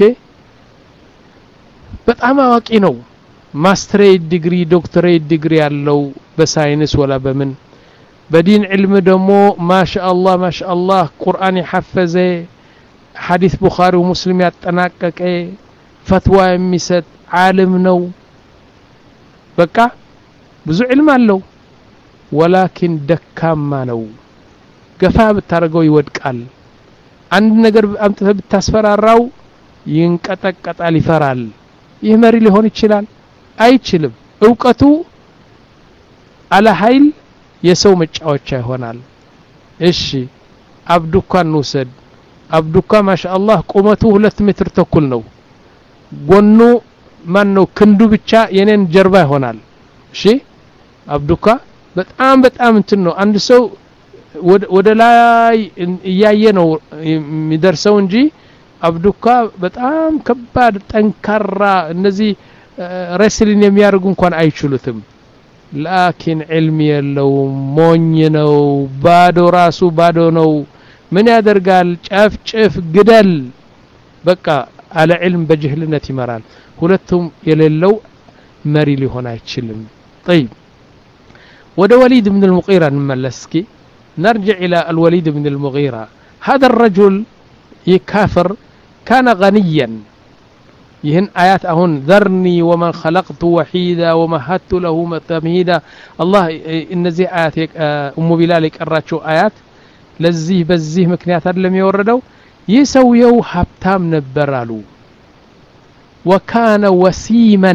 በጣም አዋቂ ነው ማስተሬት ዲግሪ ዶክተሬት ዲግሪ ያለው በሳይንስ ወላ በምን በዲን علم ደሞ ማሻአላህ ማሻአላህ ቁርአን ይሐፈዘ ሐዲስ ቡኻሪ ወሙስሊም ያጠናቀቀ ፈትዋ የሚሰጥ ዓለም ነው በቃ ብዙ علم አለው ولكن ደካማ ነው ገፋ ብታረገው ይወድቃል አንድ ነገር አምጥተህ ብታስፈራራው ይንቀጠቀጣል ይፈራል ይህ መሪ ሊሆን ይችላል አይችልም ዕውቀቱ አለ ኃይል የሰው መጫወቻ ይሆናል እሺ አብዱካን ወሰድ አብዱካ ማሻአላህ ቁመቱ ሁለት ሜትር ተኩል ነው ጎኑ ማን ነው ክንዱ ብቻ የኔን ጀርባ ይሆናል እሺ አብዱካ በጣም በጣም እንትን ነው አንድ ሰው ወደ ላይ ያየ ነው የሚደርሰው እንጂ አብዱካ በጣም ከባድ ጠንካራ እነዚህ ረስሊን የሚያርጉ እንኳን አይችሉትም ላኪን علم የለው ሞኝ ነው ባዶ ራሱ ባዶ ነው ምን ያደርጋል ጫፍጭፍ ግደል በቃ على علم በጅህልነት ይመራል ሁለቱም የሌለው መሪ ሊሆን አይችልም طيب ወደ وليد بن المغيرة نملسك نرجع إلى الوليد بن المغيرة هذا الرجل يكافر كان غنيا يهن آيات أهون ذرني ومن خلقت وحيدا ومهدت له تمهيدا الله إن زي آيات أم بلال يقرأتشو آيات لزيه بزيه مكنيات لم يوردوا يسويو حبتام نبرالو وكان وسيما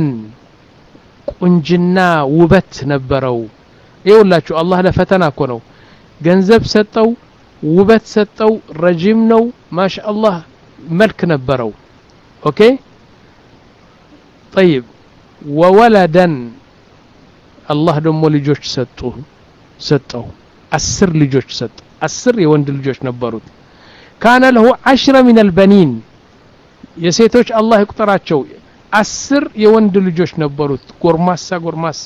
ቁንጅና ውበት ነበረው ይውላችሁ አላህ ለፈተና እኮ ነው ገንዘብ ሰጠው ውበት ሰጠው ረጅም ነው ማሻአላህ መልክ ነበረው ኦኬ طيب وولدا الله ደሞ ልጆች ሰጡ ሰጠው አስር ልጆች ሰጠ አስር የወንድ ልጆች ነበሩት كان له عشرة من البنين የሴቶች አላህ ይቁጠራቸው አስር የወንድ ልጆች ነበሩት ጎርማሳ ጎርማሳ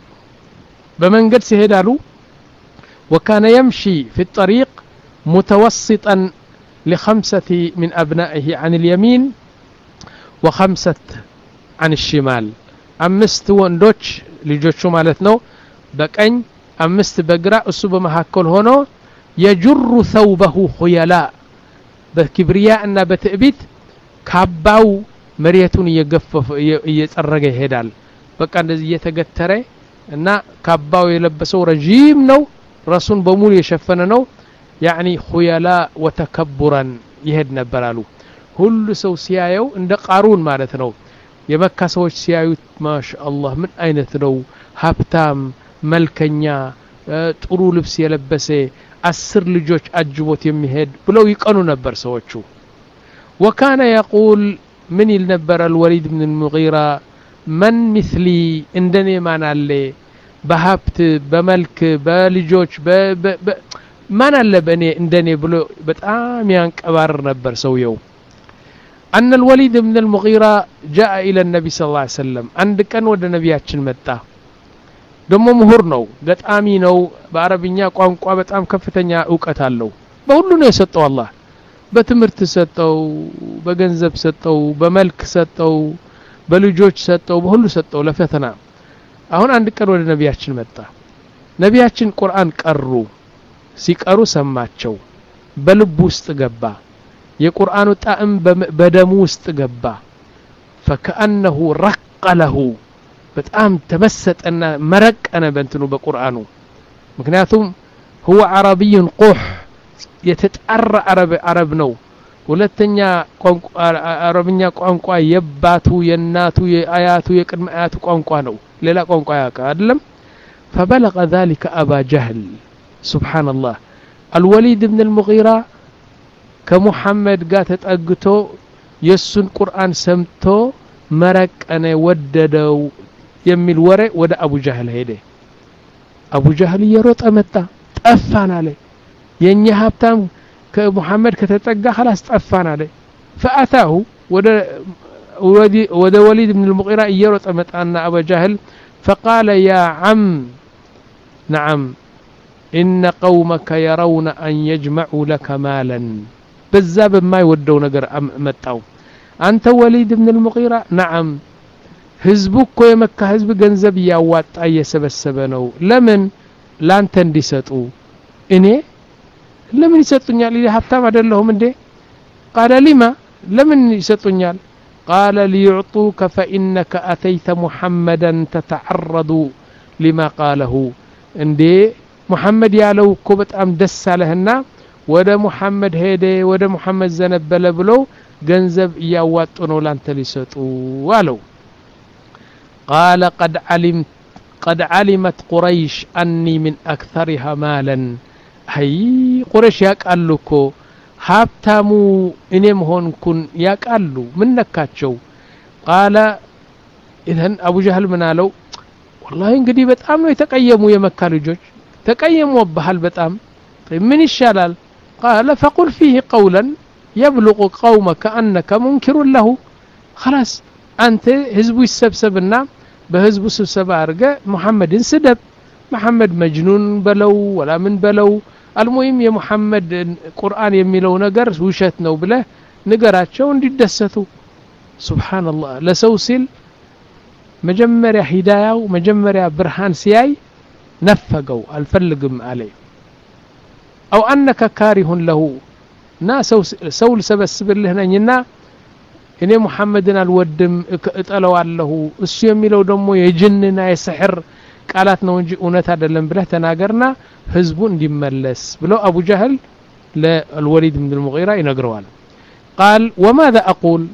በመንገድ ሲሄዳሉ وكان يمشي في الطريق متوسطا لخمسة من أبنائه عن اليمين وخمسة عن الشمال أمست وندوش لجوشو مالتنو بقين أمست بقراء السبب محاكل هونو يجر ثوبه خيلاء بكبرياء أن بتأبيت كاباو مريتون يقفف يتسرق يهدال بقى እንደዚህ እየተገተረ እና ካባው የለበሰው ረጂም ነው ራሱን በሙሉ የሸፈነ ነው يعني خيلاء وتكبرا ይሄድ ነበራሉ ሁሉ ሰው ሲያየው እንደ ቃሩን ማለት ነው የመካ ሰዎች ሲያዩት ማሻአላህ ምን አይነት ነው ሀብታም መልከኛ ጥሩ ልብስ የለበሰ አስር ልጆች አጅቦት የሚሄድ ብለው ይቀኑ ነበር ሰዎቹ وكان يقول من النبر الوليد بن المغيرة من مثلي اندني مان علي بهبت بملك بلجوج ب ب ب مان علي بني اندني بلو بتام ينكبر نبر سويو أن الوليد بن المغيرة جاء إلى النبي صلى الله عليه وسلم عندك أن ود نبياتشن متى دمو مهور نو قد آمي نو بعربينيا قوام قوامت آم كفتنيا اوكتالو بقولو نيستو الله በትምርት ሰጠው በገንዘብ ሰጠው በመልክ ሰጠው በልጆች ሰጠው በሁሉ ሰጠው ለፈተና አሁን አንድ ቀን ወደ ነቢያችን መጣ ነቢያችን ቁርአን ቀሩ ሲቀሩ ሰማቸው በልብ ውስጥ ገባ የቁርአኑ ጣዕም በደሙ ውስጥ ገባ فكأنه رق له በጣም ተመሰጠና መረቀነ በእንትኑ በቁርአኑ ምክንያቱም هو عربي قح የተጣራ አረብ አረብ ነው ሁለተኛ ቋንቋ አረብኛ ቋንቋ የባቱ የናቱ የአያቱ የቅድመ አያቱ ቋንቋ ነው ሌላ ቋንቋ ያውቃ አይደለም فبلغ ذلك ابا جهل سبحان الله الوليد بن المغيرة كمحمد ጋር ተጠግቶ የሱን ቁርአን ሰምቶ መረቀነ ወደደው የሚል ወሬ ወደ አቡ ጀህል ሄደ አቡ ጀህል የሮጠ መጣ ጠፋን አለ የኛ ሀብታም ከሙሐመድ ከተጠጋ خلاص ጠፋን አለ فأتاه ወደ وليد بن المغيرة يروጥ መጣና አቡ ጀህል فقال يا عم نعم إن قومك يرون أن يجمعوا لك مالا بذا بما يودوا ነገር መጣው አንተ وليد بن المغيرة نعم ህዝቡኮ የመካ ህዝብ ገንዘብ ያዋጣ እየሰበሰበ ነው ለምን ላንተ እንዲሰጡ እኔ ለምን ይሰጡኛል ሀብታም አይደለሁም እንዴ قال لما لمن يسطونيال قال ليعطوك فإنك أتيت محمدا تتعرض لما قاله እንዴ محمد ያለው እኮ በጣም ደስ አለህና ወደ محمد ሄደ ወደ محمد ዘነበለ ብሎ ገንዘብ ያዋጡ ነው ላንተ ሊሰጡ ዋለው قال قد علمت قد علمت قريش أني من أكثرها مالا هي قريش ያቃሉ እኮ ሀብታሙ እኔም ሆንኩን ያቃሉ ምን ነካቸው قال إذن أبو جهل من አለው والله እንግዲህ በጣም ነው የተቀየሙ የመካ ልጆች ተቀየሙ ወባሃል በጣም ምን ይሻላል قال فقل فيه قولا يبلغ قومك أنك منكر له خلاص أنت حزب يسبسبنا بحزب سبسب አርገ محمدን ስደብ محمد مجنون بلو ولا من بلو المهم يا محمد قرآن የሚለው ነገር ውሸት ነው ብለ ንገራቸው እንዲደሰቱ سبحان الله ለሰው ሲል መጀመሪያ ሂዳያው መጀመሪያ ብርሃን ሲያይ ነፈገው አልፈልግም አለ او انك كاره له نا ሰው ሰው ልሰበስብልህ ነኝና እኔ ሙሐመድን አልወድም እጠላዋለሁ እሱ የሚለው ደግሞ የጅንና የስሕር ቃላት ነው እንጂ እውነት አይደለም ብለህ ተናገርና ህዝቡ እንዲመለስ ብለው አቡ ጀህል ለልወሊድ بن المغيرة ይነግረዋል قال وماذا اقول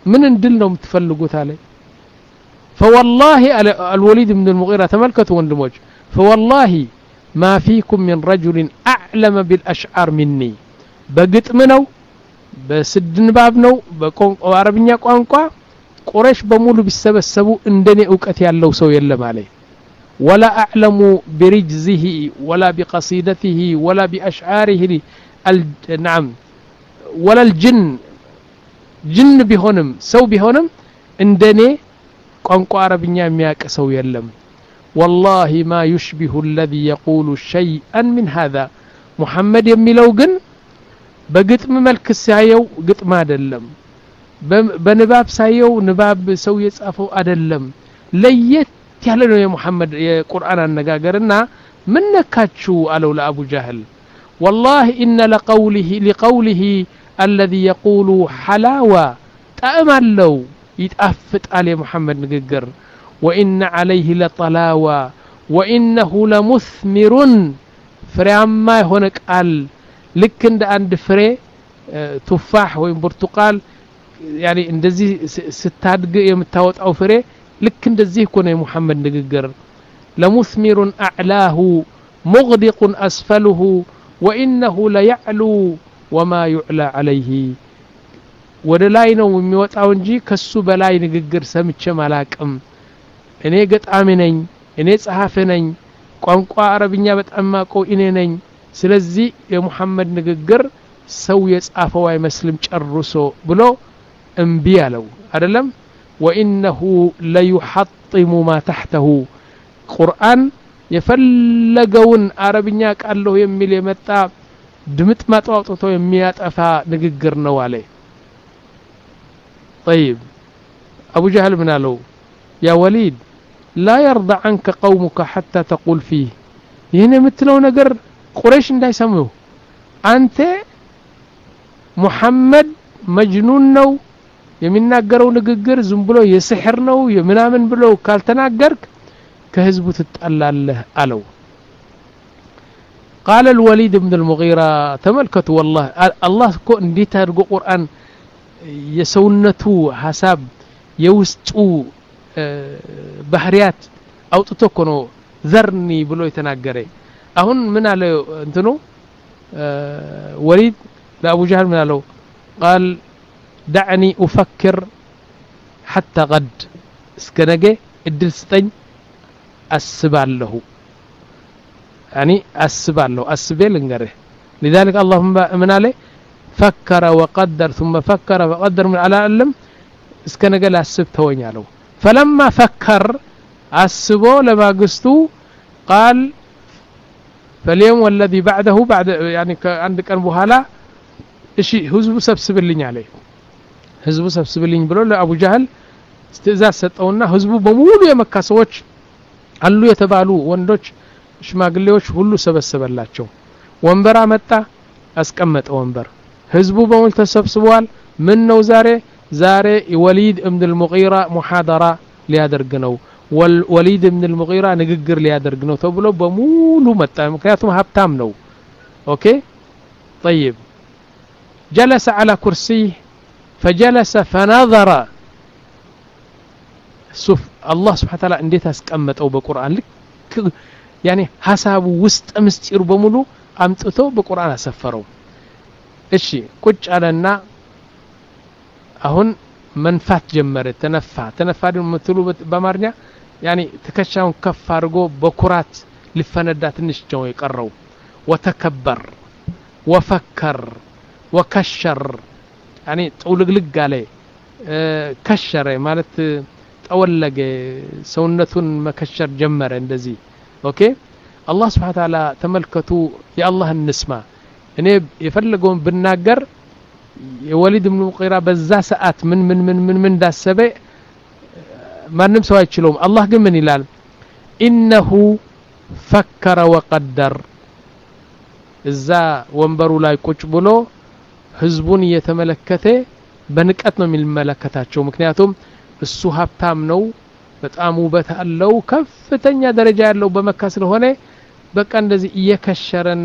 من اندل ነው የምትፈልጉት አለ فوالله الوليد بن المغيرة تملكته وندموج فوالله ما فيكم من رجل أعلم بالأشعار مني بقطم ነው በስድ ንባብ ነው በቋንቋ አረብኛ ቋንቋ ቁረሽ በሙሉ ቢሰበሰቡ እንደኔ ዕውቀት ያለው ሰው የለም አለ ولا أعلم برجزه ولا بقصيدته ولا بأشعاره نعم ولا الجن جن بهونم سو بهونم እንደኔ ቋንቋ አረብኛ የሚያውቅ ሰው የለም والله ما يشبه الذي يقول شيئا من هذا محمد የሚለው ግን በግጥም መልክ ሳየው ግጥም አይደለም በንባብ ሳየው ንባብ ሰው የጻፈው አይደለም ለየት ያለ ነው የሙሐመድ የቁርአን አነጋገርና ምን ነካችሁ አለው ለአቡ ጃህል والله ان لقوله لقوله الذي يقول حلاوه طعمالو يطفጣል የሙሐመድ ንግግር وان عليه لطلاوه وانه لمثمر ፍሬያማ የሆነ ቃል ልክ እንደ አንድ ፍሬ ቱፋህ ወይ ብርቱቃል يعني እንደዚህ ስታድግ የምታወጣው ፍሬ ልክ እንደዚህ እኮ ነው የሙሐመድ ንግግር لمثمر اعلاه مغدق اسفله وانه ليعلو وما يعلى عليه ወደ ላይ ነው የሚወጣው እንጂ ከሱ በላይ ንግግር ሰምቼ ማላቅም እኔ ገጣሚ ነኝ እኔ ጸሐፊ ነኝ ቋንቋ አረብኛ በጣም ማቀው እኔ ነኝ ስለዚህ የሙሐመድ ንግግር ሰው የጻፈው አይመስልም ጨርሶ ብሎ እምቢ ያለው አይደለም وانه ليحطم ما تحته ቁርአን የፈለገውን አረብኛ ቃለው የሚል የመጣ ድምጥ ማጣውጥቶ የሚያጠፋ ንግግር ነው አለ طيب ابو جهل من قالوا يا وليد لا يرضى عنك قومك حتى تقول فيه هنا مثلو ነገር ቁረይሽ እንዳይሰሙ አንተ ሙሐመድ መጅኑን ነው የሚናገረው ንግግር ዝም ብሎ የስሕር ነው የምናምን ብሎ ካልተናገርክ ከህዝቡ ትጣላለህ አለው قال الوليد بن المغيرة تملكت والله الله እኮ እንዴት አድርጎ ቁርአን የሰውነቱ ሐሳብ የውስጡ ባህሪያት አውጥቶ እኮ ነው ዘርኒ ብሎ የተናገረ አሁን ምን አለ እንትኑ وليد لأبو جهل من قالوا قال دعني أفكر حتى غد اسكنجي ادل ستኝ اسبالله يعني اسبالله اسبل እንገረ لذلك اللهم من عليه فكر وقدر ثم فكر وقدر من على علم اسكنجي لاسب ተወኛለው فلما فكر اسبو لماغستو قال فاليوم والذي بعده بعد يعني عند ቀን በኋላ እሺ ህዝቡ ሰብስብልኝ አለ ህዝቡ ሰብስብልኝ ብሎ ለአቡ ጃህል ትእዛዝ ሰጠውና ህዝቡ በሙሉ የመካ ሰዎች አሉ የተባሉ ወንዶች ሽማግሌዎች ሁሉ ሰበሰበላቸው ወንበር አመጣ አስቀመጠ ወንበር ህዝቡ በሙሉ ተሰብስበዋል ምን ነው ዛሬ ዛሬ ወሊድ ኢብኑ አልሙጊራ ሙሐደራ ሊያደርግ ነው ወሊድ ኢብኑ አልሙጊራ ንግግር ሊያደርግ ነው ተብሎ በሙሉ መጣ ምክንያቱም ሀብታም ነው ኦኬ طيب جلس على كرسيه فجلس فنظر شوف الله سبحانه وتعالى እንዴት አስቀመጠው በቁርአን ልክ يعني ሐሳቡ ውስጥ ምስጢሩ በሙሉ አምጥቶ በቁርአን አሰፈረው እሺ ቁጭ አለና አሁን መንፋት ጀመረ ተነፋ ተነፋ ደግሞ ምትሉ በማርኛ يعني ተከሻውን ከፍ አድርጎ በኩራት ሊፈነዳ ትንሽ ነው የቀረው وتكبر وفكر وكشر يعني طولغلغ عليه كشر ማለት ጠወለገ ሰውነቱን መከሸር ጀመረ እንደዚህ ኦኬ الله سبحانه وتعالى ተመልከቱ የአላህን ንስማ እኔ የፈለገውን ብናገር የወሊድ ኢብኑ ሙጊራ በዛ ሰዓት ምን ምን ምን ምን ምን ዳሰበ ማንም ሰው አይችልም አላህ ግን ምን ይላል انه فكر وقدر እዛ ወንበሩ ላይ ቁጭ ብሎ ህዝቡን እየተመለከተ በንቀት ነው የሚመለከታቸው ምክንያቱም እሱ ሀብታም ነው በጣም ውበት አለው ከፍተኛ ደረጃ ያለው በመካ ስለሆነ በቃ እንደዚህ እየከሸረና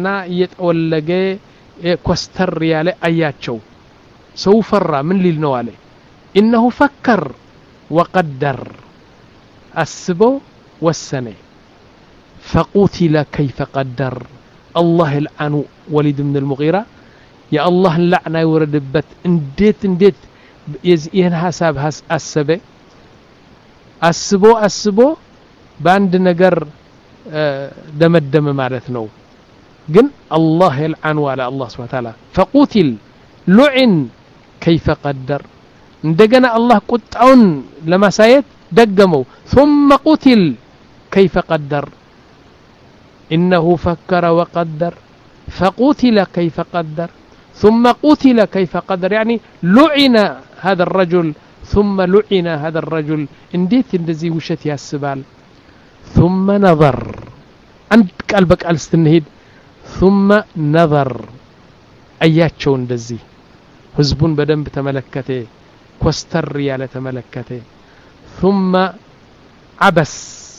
እየጠወለገ ኮስተር ያለ አያቸው ሰው ፈራ ምን ሊል ነው አለ إنه فكر وقدر أسبو والسنة فقتل كيف قدر الله العنو وليد بن المغيرة يا الله اللعنة يوردبت انديت انديت ين حساب حس أسبه أسبو أسبو باند نجر دمدم معناتنو جن الله يلعنو على الله سبحانه وتعالى فقتل لعن كيف قدر እንደገና الله ቁጣውን ለማሳየት ደገመው ثم قتل كيف قدر إنه فكر وقدر فقتل كيف قدر ثم قتل كيف قدر يعني لعن هذا الرجل ثم لعن هذا الرجل انديت اندزي وشت ياسبال ثم نظر عند قلبك الستنهيد ثم نظر اياتشو اندزي حزبون بدنب تملكته كوستر ياله تملكته ثم عبس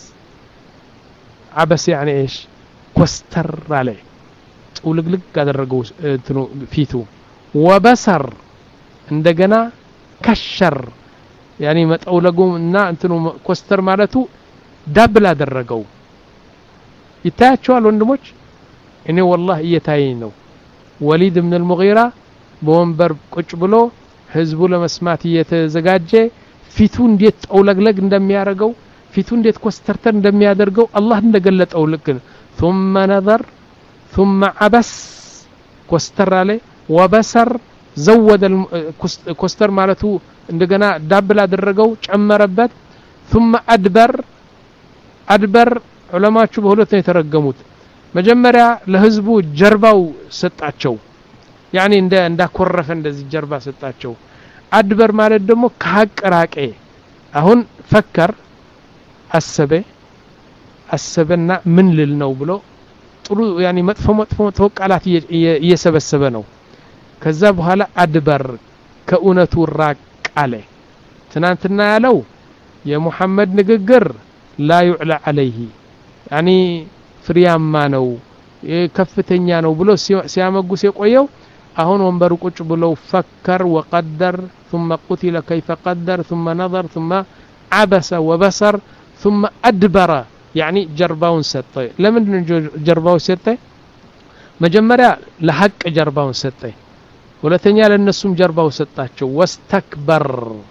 عبس يعني ايش كوستر عليه ولقلق ያደረገው እንትኑ ፊቱ وبصر እንደገና ከሸር يعني መጠውለጉና እንትኑ ኮስተር ማለቱ ዳብል አደረገው ይታያቸዋል ወንድሞች እኔ والله እየታየኝ ነው ወሊድ ኢብኑ አልሙጊራ በወንበር ቁጭ ብሎ ህዝቡ ለመስማት እየተዘጋጀ ፊቱ እንዴት ጠውለግለግ እንደሚያረጋው ፊቱ እንዴት ኮስተርተር እንደሚያደርገው አላህ እንደገለጠው ልክ ثم نظر ثم عبس كوستر عليه وبصر زود كوستر مالته እንደገና ዳብል አደረገው ጨመረበት ثم أدبر أدبر علماء በሁለት ነው የተረገሙት መጀመሪያ ለህዝቡ ጀርባው ሰጣቸው يعني እንደ እንዳኮረፈ እንደዚህ ጀርባ ሰጣቸው أدبر ማለት ደግሞ ከሐቅ ራቀ አሁን ፈከር አሰበ አሰበና ምን ልል ነው ብሎ ጥሩ يعني መጥፎ መጥፎ ተወቃላት እየሰበሰበ ነው ከዛ በኋላ አድበር ከኡነቱ ራቅ አለ ትናንትና ያለው የሙሐመድ ንግግር لا يعلى عليه يعني ፍሪያማ ነው ከፍተኛ ነው ብሎ ሲያመጉስ የቆየው አሁን ወንበሩ ቁጭ ብለው ፈከር وقدر ثم قتل كيف قدر ثم نظر ثم عبس وبصر ثم أدبر يعني جرباون سطي لمن جرباو سطي مجمريا لحق جرباون سطي ሁለተኛ ለነሱም ጀርባው ሰጣቸው واستكبر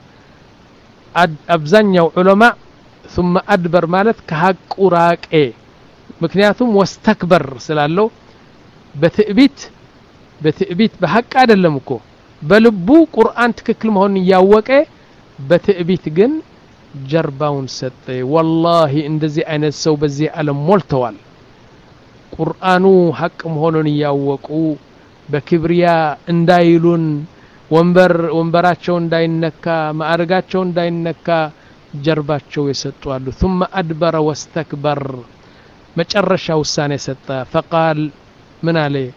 አብዛኛው ዑለማ ثم أدبر ማለት ከሐቅ ራቀ ምክንያቱም واستكبر ስላለው በትዕቢት በትዕቢት በሐቅ አይደለም እኮ በልቡ ቁርአን ትክክል መሆን ያወቀ በትዕቢት ግን ጀርባውን ሰጠ والله እንደዚህ አይነት ሰው በዚህ ዓለም ሞልተዋል ቁርአኑ ሐቅ መሆኑን ያወቁ በክብሪያ እንዳይሉን ወንበር ወንበራቸው እንዳይነካ ማዕረጋቸው እንዳይነካ ጀርባቸው የሰጡአሉ ثم أدبر واستكبر መጨረሻ ውሳኔ ሰጠ فقال من عليه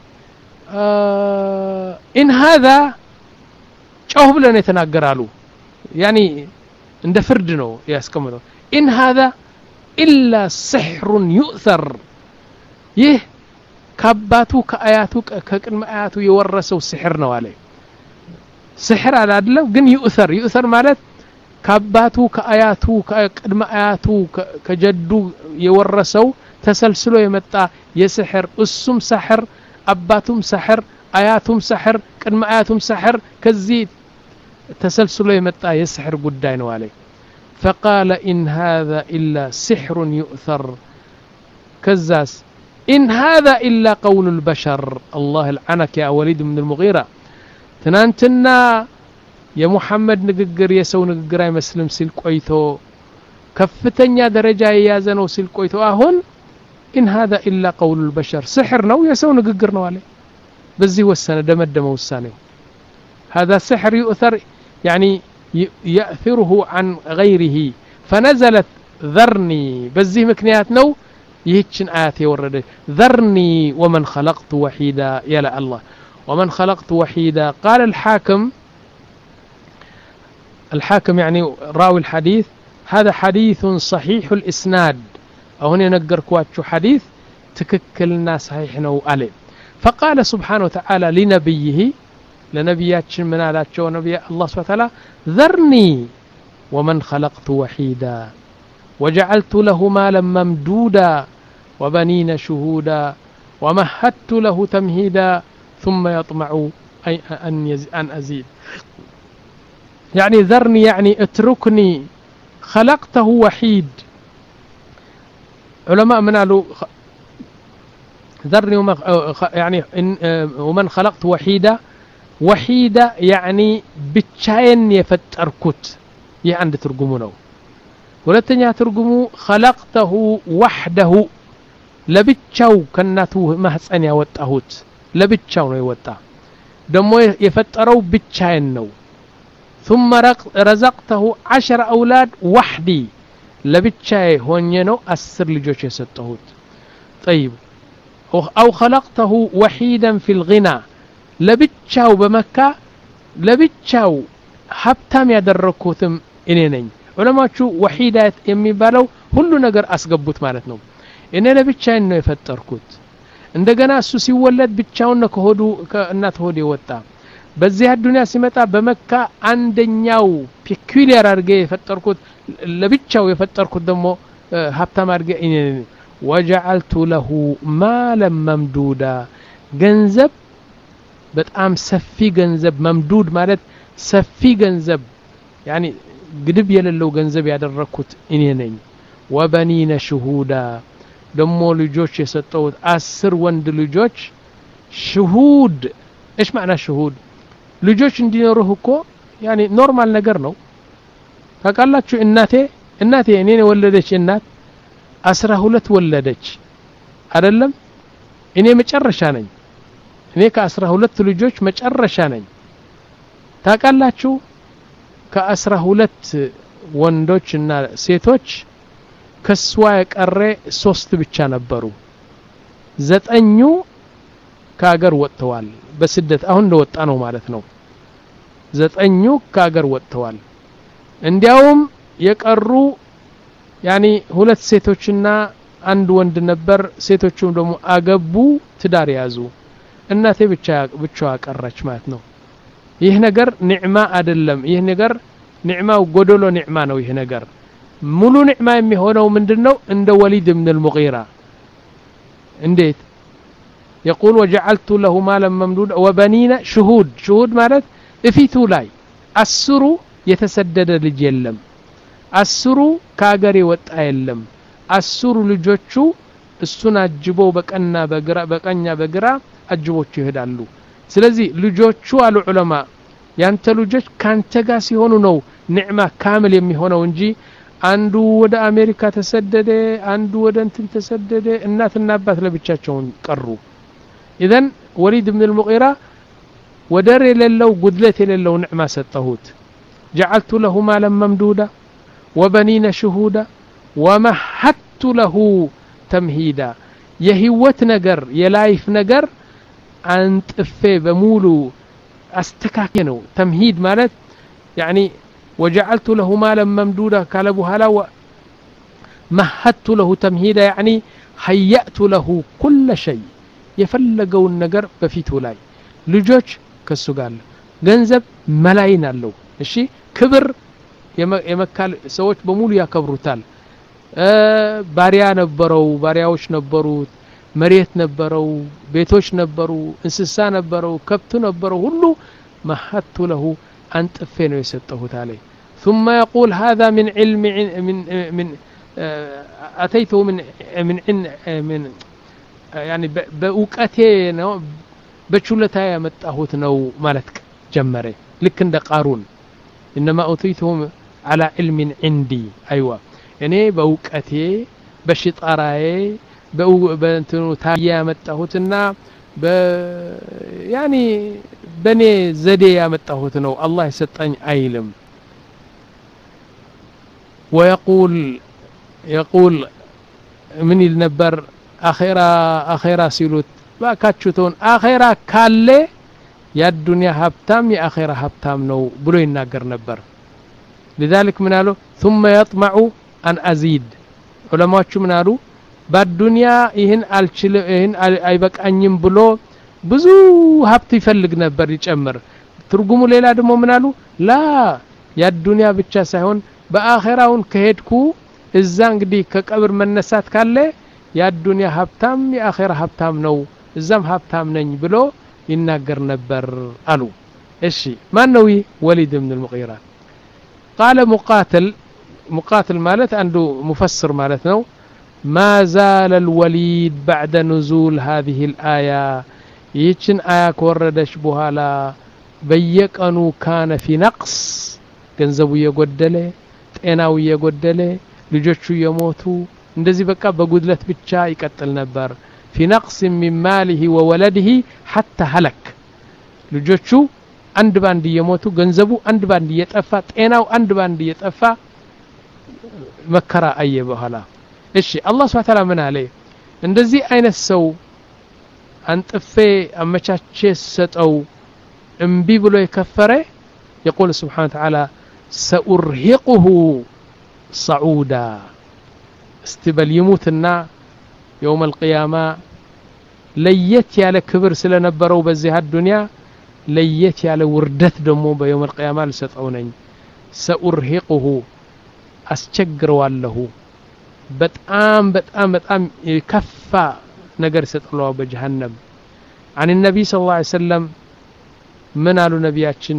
آه إن هذا ጮህ ብለን የተናገራሉ يعني እንደ ፍርድ ነው ያስቀመጠው إن هذا إلا سحر يؤثر ይህ ከአባቱ ከአያቱ ከቅድመ አያቱ የወረሰው ሲሕር ነው አለ ሲሕር አይደለም ግን يؤثر يؤثر ማለት ከአባቱ ከአያቱ ከቅድመ አያቱ ከጀዱ የወረሰው ተሰልስሎ የመጣ የሲሕር እሱም ሲሕር አባቱም ሲሕር አያቱም ሲሕር ቅድመ አያቱም ሲሕር ከዚህ ተሰልስሎ የመጣ የሲሕር ጉዳይ ነው አለ فقال إن هذا إلا سحر يؤثر كزاس إن هذا إلا قول البشر الله العنك يا وليد من المغيرة تنانتنا يا محمد نققر يسو نققر يمسلم سلقويتو كفتنيا درجة يازنو سلقويتو أهون إن هذا إلا قول البشر سحر نو يسو نققر نو عليه بزي والسنة دمدم والسنة هذا سحر يؤثر يعني يأثره عن غيره فنزلت ذرني بزي مكنيات نو يهتشن آياتي ورده ذرني ومن خلقت وحيدا يلا الله ومن خلقت وحيدا قال الحاكم الحاكم يعني راوي الحديث هذا حديث صحيح الإسناد أو هنا نقر كواتشو حديث تككلنا صحيح نو عليه فقال سبحانه وتعالى لنبيه ለነብያችን ምን አላቸው ነብይ አላህ Subhanahu Wa Ta'ala ذرني ومن خلقت وحيدا وجعلت له مالا ممدودا وبنين شهودا ومهدت له تمهيدا ثم يطمع أن أزيد يعني ذرني يعني اتركني خلقته وحيد علماء من قالوا ذرني يعني ومن خلقت وحيدا وحيدا يعني بتشاين يفتركت ይህ አንድ ትርጉሙ ነው ሁለተኛ ትርጉሙ خلقته وحده ለብቻው ከናቱ ማህፀን ያወጣሁት ለብቻው ነው የወጣ ደሞ የፈጠረው ብቻዬን ነው ثم رزقته عشر اولاد وحدي ለብቻዬ ሆኜ ነው አስር ልጆች የሰጠሁት طيب او خلقته وحيدا في الغنى ለብቻው በመካ ለብቻው ሀብታም ያደረኩትም እኔ ነኝ ዑለማቹ ወሂዳት የሚባለው ሁሉ ነገር አስገቡት ማለት ነው እኔ ለብቻዬን ነው የፈጠርኩት እንደገና እሱ ሲወለድ ብቻውን ነው ከሆዱ ከእናት ሆድ የወጣ በዚህ አዱንያ ሲመጣ በመካ አንደኛው ፒኩሊየር አድርጌ የፈጠርኩት ለብቻው የፈጠርኩት ደግሞ ሀብታም አድርጌ እኔ ነኝ وجعلت له مالا ممدودا ገንዘብ በጣም ሰፊ ገንዘብ መምዱድ ማለት ሰፊ ገንዘብ يعني ግድብ የሌለው ገንዘብ ያደረኩት እኔ ነኝ وبنين شهودا ደሞ ልጆች የሰጠሁት አስር ወንድ ልጆች شهود ايش معنى شهود ልጆች እንዲኖርህ እኮ يعني ኖርማል ነገር ነው ታውቃላችሁ እናቴ እናቴ እኔን ወለደች እናት አስራ ሁለት ወለደች አይደለም እኔ መጨረሻ ነኝ እኔ ከአስራ ሁለት ልጆች መጨረሻ ነኝ ታውቃላችሁ ከአስራ ሁለት ወንዶችና ሴቶች ከሷ የቀረ ሶስት ብቻ ነበሩ ዘጠኙ ከሀገር ወጥተዋል በስደት አሁን እንደወጣ ነው ማለት ነው ዘጠኙ ከሀገር ወጥተዋል እንዲያውም የቀሩ ያኒ ሁለት ሴቶችና አንድ ወንድ ነበር ሴቶቹም ደግሞ አገቡ ትዳር ያዙ እናቴ ብቻ ብቻዋ ቀረች ማለት ነው ይህ ነገር ኒዕማ አይደለም ይህ ነገር ኒዕማው ጎዶሎ ኒዕማ ነው ይህ ነገር ሙሉ ኒዕማ የሚሆነው ምንድነው እንደ ወሊድ ኢብኑ አልሙጊራ እንዴት يقول وجعلت له مالا ممدودا وبنين شهود شهود ማለት እፊቱ ላይ አስሩ የተሰደደ ልጅ የለም አስሩ ከሀገር የወጣ የለም አስሩ ልጆቹ እሱን አጅበው በቀና በግራ በቀኛ በግራ አጅቦቹ ይሄዳሉ ስለዚህ ልጆቹ አሉ ዑለማ ያንተ ልጆች ካንተ ጋር ሲሆኑ ነው ኒዕማ ካምል የሚሆነው እንጂ አንዱ ወደ አሜሪካ ተሰደደ አንዱ ወደ እንትን ተሰደደ እናትና አባት ለብቻቸው ቀሩ اذا وليد بن المغيرة ودر የሌለው ጉድለት የሌለው ኒዕማ ሰጠሁት جعلت له مالا ممدودا وبنين شهودا ومهدت له تمهيدا የህይወት ነገር የላይፍ ነገር አንጥፌ በሙሉ አስተካከ ነው ተምሂድ ማለት يعني وجعلت له مالا ممدودا قال بهلا ومهدت له تمهيدا يعني هيأت له كل شيء የፈለገውን ነገር በፊቱ ላይ ልጆች ከሱ ጋር ገንዘብ መላይን አለው እሺ ክብር የመካል ሰዎች በሙሉ ያከብሩታል ባሪያ ነበረው ባሪያዎች ነበሩት መሬት ነበረው ቤቶች ነበሩ እንስሳ ነበረው ከብት ነበረው ሁሉ መሐቱ له አንጥፌ ነው የሰጠሁት አለ ثم يقول هذا من علم من من اتيته من من من يعني በእውቀቴ ነው በችሎታ ያመጣሁት ነው ማለት ጀመረ ልክ እንደ ቃሩን انما اوتيتهم على علم عندي ايوه እኔ በእውቀቴ በሽጣራዬ በእንትኑ ታያ ያመጣሁትና በ ያኒ በኔ ዘዴ ያመጣሁት ነው አላህ ይሰጣኝ አይልም ويقول يقول من النبر اخيرا اخيرا ሲሉት ባካቹቶን አኺራ ካለ የዱንያ ሀብታም የአኺራ ሀብታም ነው ብሎ ይናገር ነበር لذلك من قالوا ثم يطمع ان ازيد ዑለማዎቹ ምን አሉ በዱንያ ይህን አልችል ይህን አይበቃኝም ብሎ ብዙ ሀብት ይፈልግ ነበር ይጨምር ትርጉሙ ሌላ ደግሞ ምን አሉ ላ ያዱንያ ብቻ ሳይሆን በአኺራውን ከሄድኩ እዛ እንግዲህ ከቀብር መነሳት ካለ ያዱንያ ሀብታም የአኺራ ሀብታም ነው እዛም ሀብታም ነኝ ብሎ ይናገር ነበር አሉ እሺ ማን ነው ወሊድ ኢብኑ አልሙጊራ قال مقاتل مقاتل ማለት አንዱ مفسر ማለት ነው ما زال الوليد بعد نزول هذه الآية ይችን አያ ከወረደች በኋላ በየቀኑ كان في نقص ገንዘቡ የጎደለ ጤናው የጎደለ ልጆቹ የሞቱ እንደዚህ በቃ በጉድለት ብቻ ይቀጥል ነበር في نقص من ماله وولده حتى هلك ልጆቹ አንድ ባንድ የሞቱ ገንዘቡ አንድ ባንድ የጠፋ ጤናው አንድ ባንድ የጠፋ መከራ አየ በኋላ እሺ አላህ Subhanahu Ta'ala ምን አለ እንደዚህ አይነት ሰው አንጥፌ አመቻቼ ሰጠው እምቢ ብሎ የከፈረ يقول سبحانه وتعالى سأرهقه صعودا استبل يموتنا يوم القيامة ليت على كبر ስለነበረው በዚህ الدنيا ليت على وردت دمو بيوم القيامة لسطونين سأرهقه أسجرواله بتأم بتأم بتأم يكفى نجر سطلوا بجهنم عن النبي صلى الله عليه وسلم من قالوا نبياتشن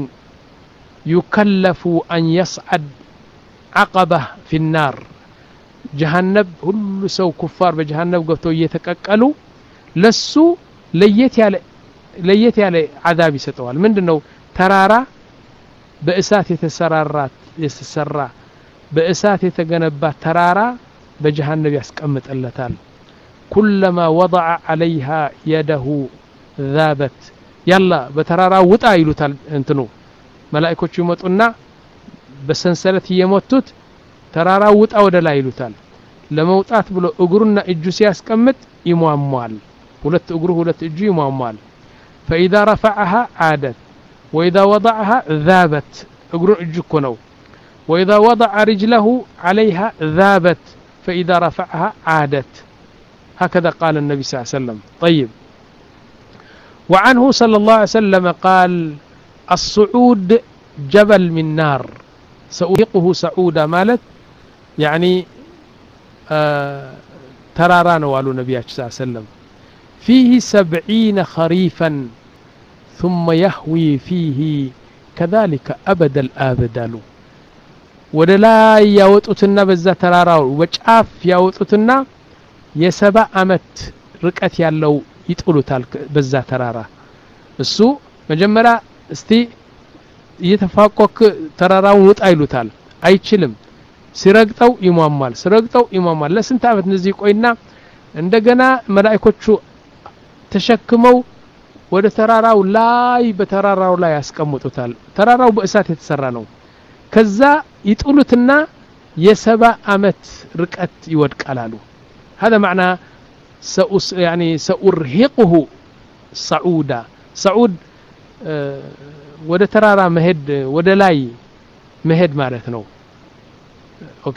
يكلف أن يصعد عقبة في النار جهنم كل سو كفار بجهنم قفتوا يتككلوا لسو ليت على ليت على عذاب يسطوال ምንድነው ተራራ በእሳት የተሰራራት የተሰራ በእሳት የተገነባ ተራራ በጀሃነም ያስቀምጥለታል كلما وضع عليها يده ذابت يلا በተራራ ውጣ ይሉታል እንትኑ መላእክቶቹ ይመጡና በሰንሰለት የሞቱት ተራራ ውጣ ወደ ላይ ይሉታል ለመውጣት ብሎ እግሩና እጁ ሲያስቀምጥ ይሟሟል ሁለት እግሩ ሁለት እጁ ይሟሟል فإذا رفعها عادت وإذا وضعها ذابت اقرن اجكنو وإذا وضع رجله عليها ذابت فإذا رفعها عادت هكذا قال النبي صلى الله عليه وسلم طيب وعنه صلى الله عليه وسلم قال الصعود جبل من نار سأرهقه صعودا مالت يعني آه تراران والو نبي صلى الله عليه وسلم فيه سبعين خريفا ثم يهوي فيه كذلك أبد الآبدال ودلا يوطتنا بزا تراراو وጫፍ ያወጡትና የሰባ አመት ርቀት ያለው ይጥሉታል በዛ ተራራ እሱ መጀመሪያ እስቲ እየተፋቆክ ተራራውን ውጣ ይሉታል አይችልም ሲረግጠው ይሟሟል ሲረግጠው ይሟሟል ለስንት አመት እንደዚህ ቆይና እንደገና መላእክቶቹ ተሸክመው ወደ ተራራው ላይ በተራራው ላይ ያስቀምጡታል ተራራው በእሳት የተሰራ ነው ከዛ ይጥሉትና የሰባ አመት ርቀት ይወድቃላሉ هذا معنى سأس يعني سأرهقه صعودا صعود ወደ ተራራ መሄድ ወደ ላይ መሄድ ማለት ነው ኦኬ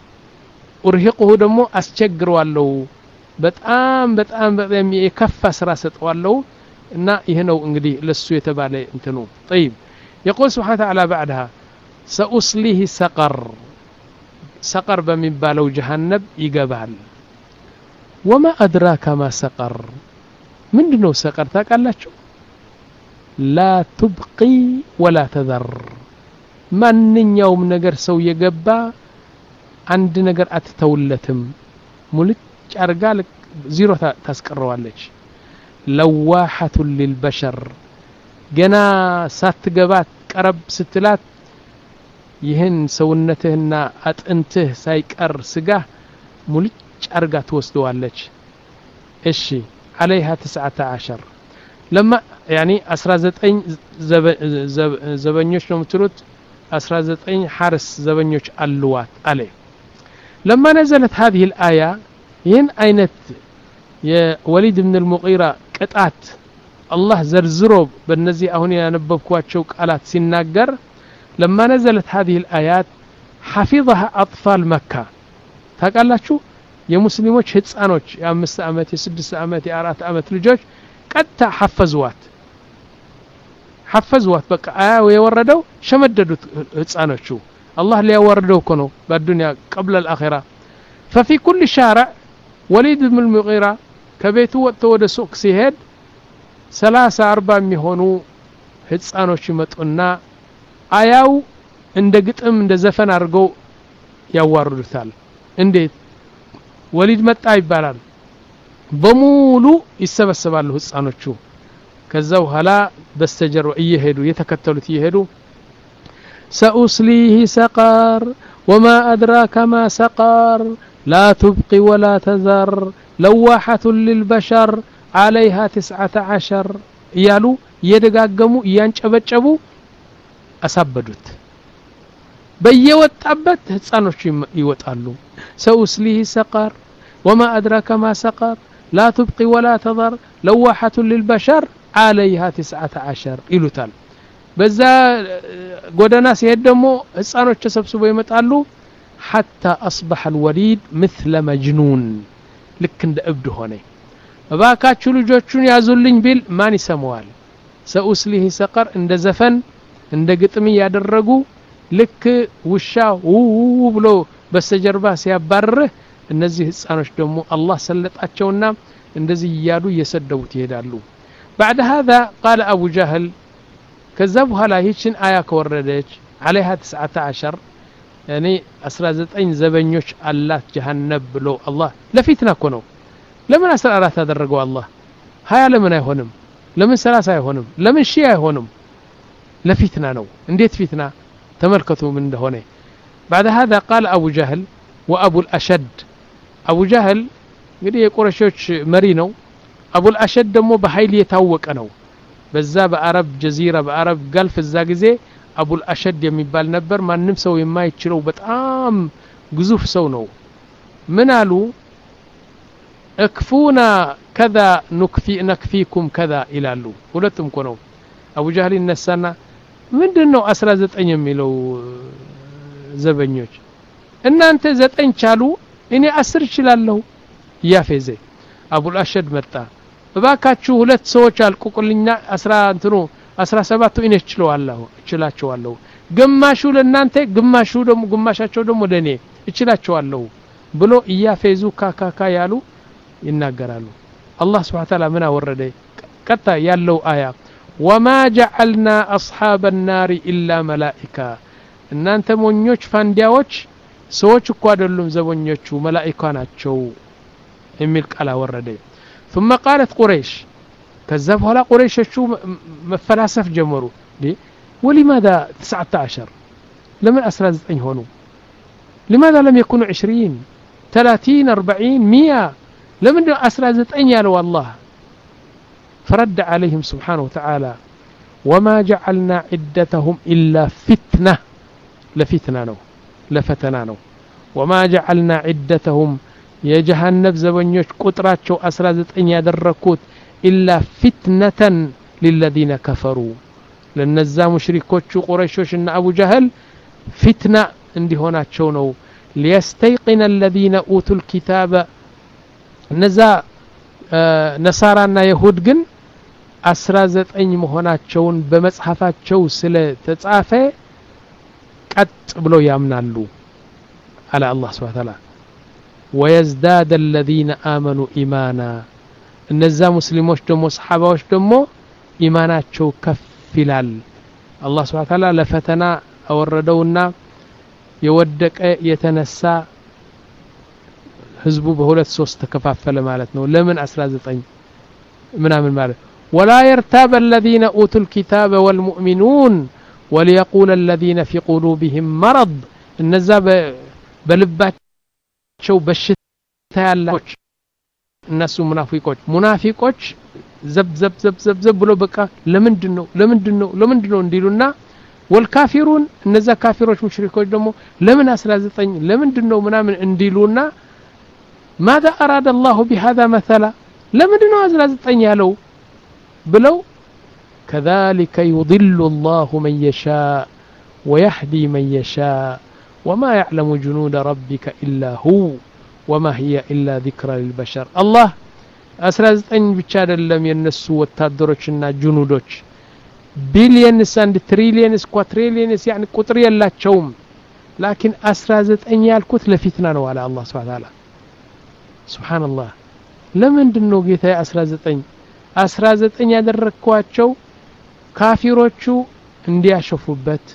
أرهقه ደግሞ አስቸግረዋለሁ በጣም በጣም በጣም የከፋ ስራ ሰጠዋለሁ እና ይሄ ነው እንግዲህ ለሱ የተባለ እንትኑ طيب يقول سبحانه وتعالى بعدها سأصليه سقر سقر በሚባለው جهنم ይገባል وما أدراك ما سقر ምንድነው سقر ታውቃላችሁ لا تبقي ولا تذر ማንኛውም ነገር ሰው የገባ አንድ ነገር አትተውለትም ሙልጭ አርጋ ዜሮ ታስቀረዋለች لواحة للبشر ገና ሳትገባት ቀረብ ስትላት ይህን ሰውነትህና አጥንትህ ሳይቀር ስጋ ሙልጭ አርጋ ትወስደዋለች እሺ عليها تسعة عشر لما يعني أسرة زتين زب زب زبنيوش نمتلوت أسرة زتين حارس زبنيوش اللوات عليه لما نزلت هذه الآية ين أينت يا وليد بن المغيرة قطعت الله زرزرو بالنزي أهوني نببكوات شوك آلات سنناقر لما نزلت هذه الآيات حفظها أطفال مكة تقال لا شو يا مسلموش هتسانوش يا أمس أمت يا سدس أمت يا أرات أمت لجوش قد حفظوات حفظوات بقى آية يوردوا شمددوا هصانوچو الله ليوردوا كنو بالدنيا قبل الآخرة ففي كل شارع وليد بن المغيرة كبيتو وطو ወደ ሱቅ ሲሄድ ሰላሳ አርባ የሚሆኑ ህፃኖች ይመጡና አያው እንደ ግጥም እንደ ዘፈን አድርገው ያዋርዱታል እንዴት ወሊድ መጣ ይባላል በሙሉ ይሰበሰባሉ ህፃኖቹ ከዛው ኋላ በስተጀርባ እየሄዱ የተከተሉት እየሄዱ سأصليه سقر وما أدراك ما سقر لا تبقي ولا تذر لواحة للبشر عليها تسعة عشر يالو يدغاغمو يانچبچبو أسابدوت በየወጣበት ህፃኖች ይወጣሉ سأصليه سقر وما أدراك ما سقر لا تبقي ولا تذر لواحة للبشر عليها تسعة عشر ይሉታል በዛ ጎዳና ሲሄድ ደግሞ ህፃኖች ተሰብስበው ይመጣሉ حتى أصبح الوليد مثل مجنون ልክ እንደ እብድ ሆነ እባካችሁ ልጆቹን ያዙልኝ ቢል ማን ይሰማዋል سأصليه سقر እንደ ዘፈን እንደ ግጥም ያደረጉ ልክ ውሻው ብሎ በስተጀርባ ሲያባርህ እነዚህ ህፃኖች ደግሞ አላህ ሰለጣቸውና እንደዚህ ይያሉ እየሰደቡት ይሄዳሉ بعد هذا قال ابو جهل كذب هلا هيچن آية كوردج عليها تسعة عشر يعني أسرى زتين زبنيوش الله جهنم بلو الله لفتنا كونو لمن أسرى أرات هذا الرجوع الله هيا لمن يهونم لمن ثلاثة يهونم لمن شيء يهونم لفتنا نو انديت فتنا تملكتوا من هنا بعد هذا قال أبو جهل وأبو الأشد أبو جهل قد يقرشوش مرينو أبو الأشد دمو بحيل يتوق أنو بزا بعرب جزيرة بعرب قلف الزاقزي أبو الأشد يميبال نبر ما نمسو يما يتشلو بتعام قزوف سونو منالو اكفونا كذا نكفي نكفيكم كذا إلالو ولتم كونو أبو جهل النسانا من دنو أسرى زتين يميلو زبنيوش إن أنت زتين شالو إني أسر شلالو يا فيزي أبو الأشد مرتا باكاتشو ሁለት ሰዎች አልቁቁልኛ አስራ እንትኑ አስራ ሰባት እኔ እችላልው እችላቸዋለሁ ግማሹ ለናንተ ግማሹ ደሞ ግማሻቸው ደሞ ለኔ እችላቸዋለሁ ብሎ እያፈዙ ካካካ ያሉ ይናገራሉ አላህ Subhanahu Ta'ala ምን አወረደ ቀጣ ያለው አያ وما جعلنا اصحاب النار الا ملائكه እናንተ ሞኞች ፋንዲያዎች ሰዎች እኮ አይደሉም ዘበኞቹ መላእክት ናቸው የሚል ቃል አወረደ ثم قالت قريش كذبوا على قريش شو مفلاسف جمروا ولماذا تسعة عشر لمن أسرى زتين هونو لماذا لم يكونوا عشرين ثلاثين أربعين مئة لمن أسرى زتين يا لو الله فرد عليهم سبحانه وتعالى وما جعلنا عدتهم إلا فتنة لفتنة نو لفتنا نو وما جعلنا عدتهم የጀሃነም ዘበኞች ቁጥራቸው አስራ ዘጠኝ ያደረኩት إلا فتنة للذين كفروا ለነዛ ሙሽሪኮቹ ቁረይሾችና አቡ ጀህል ፊትና እንዲሆናቸው ነው ليستيقن الذين اوتوا الكتاب ነዛ ነሳራና ይሁድ ግን አስራ ዘጠኝ መሆናቸውን በመጽሐፋቸው ስለ ተጻፈ ቀጥ ብሎ ያምናሉ على الله سبحانه وتعالى ويزداد الذين آمنوا إيمانا النزا مسلموش دمو صحابوش دمو إيماناتشو كفلال الله سبحانه وتعالى لفتنا أوردونا يودك يتنسى حزبو بهولت سوست كفافل مالتنا لمن أسرى زطين منا من مالت ولا يرتاب الذين أوتوا الكتاب والمؤمنون وليقول الذين في قلوبهم مرض النزا بلبات شو بشتا ያላች እነሱ ሙናፊቆች ሙናፊቆች ዘብ ዘብ ዘብ ዘብ ዘብ ብሎ በቃ ለምንድነው ለምንድነው ለምንድነው እንዲሉና ወልካፊሩን እነዛ ካፊሮች ሙሽሪኮች ደግሞ ለምን አስራ ዘጠኝ ለምንድነው ምናምን እንዲሉና ماذا أراد الله بهذا مثلا ለምንድነው አስራ ዘጠኝ ያለው ብለው كذلك يضل الله من يشاء ويهدي من يشاء وما يعلم جنود ربك إلا هو وما هي إلا ذكرى للبشر الله أسرى زتين ብቻ አይደለም የነሱ ወታደሮችና ጁኑዶች ቢሊየንስ አንድ ትሪሊየንስ ኳትሪሊየንስ يعني ቁጥር የላቸውም لكن አስራ ዘጠኝ ያልኩት ለፊትና ነው አለ አላህ Subhanahu Wa Ta'ala ሱብሃንአላህ ለምንድነው ጌታ አስራ ዘጠኝ አስራ ዘጠኝ ያደረኳቸው ካፊሮቹ እንዲያሸፉበት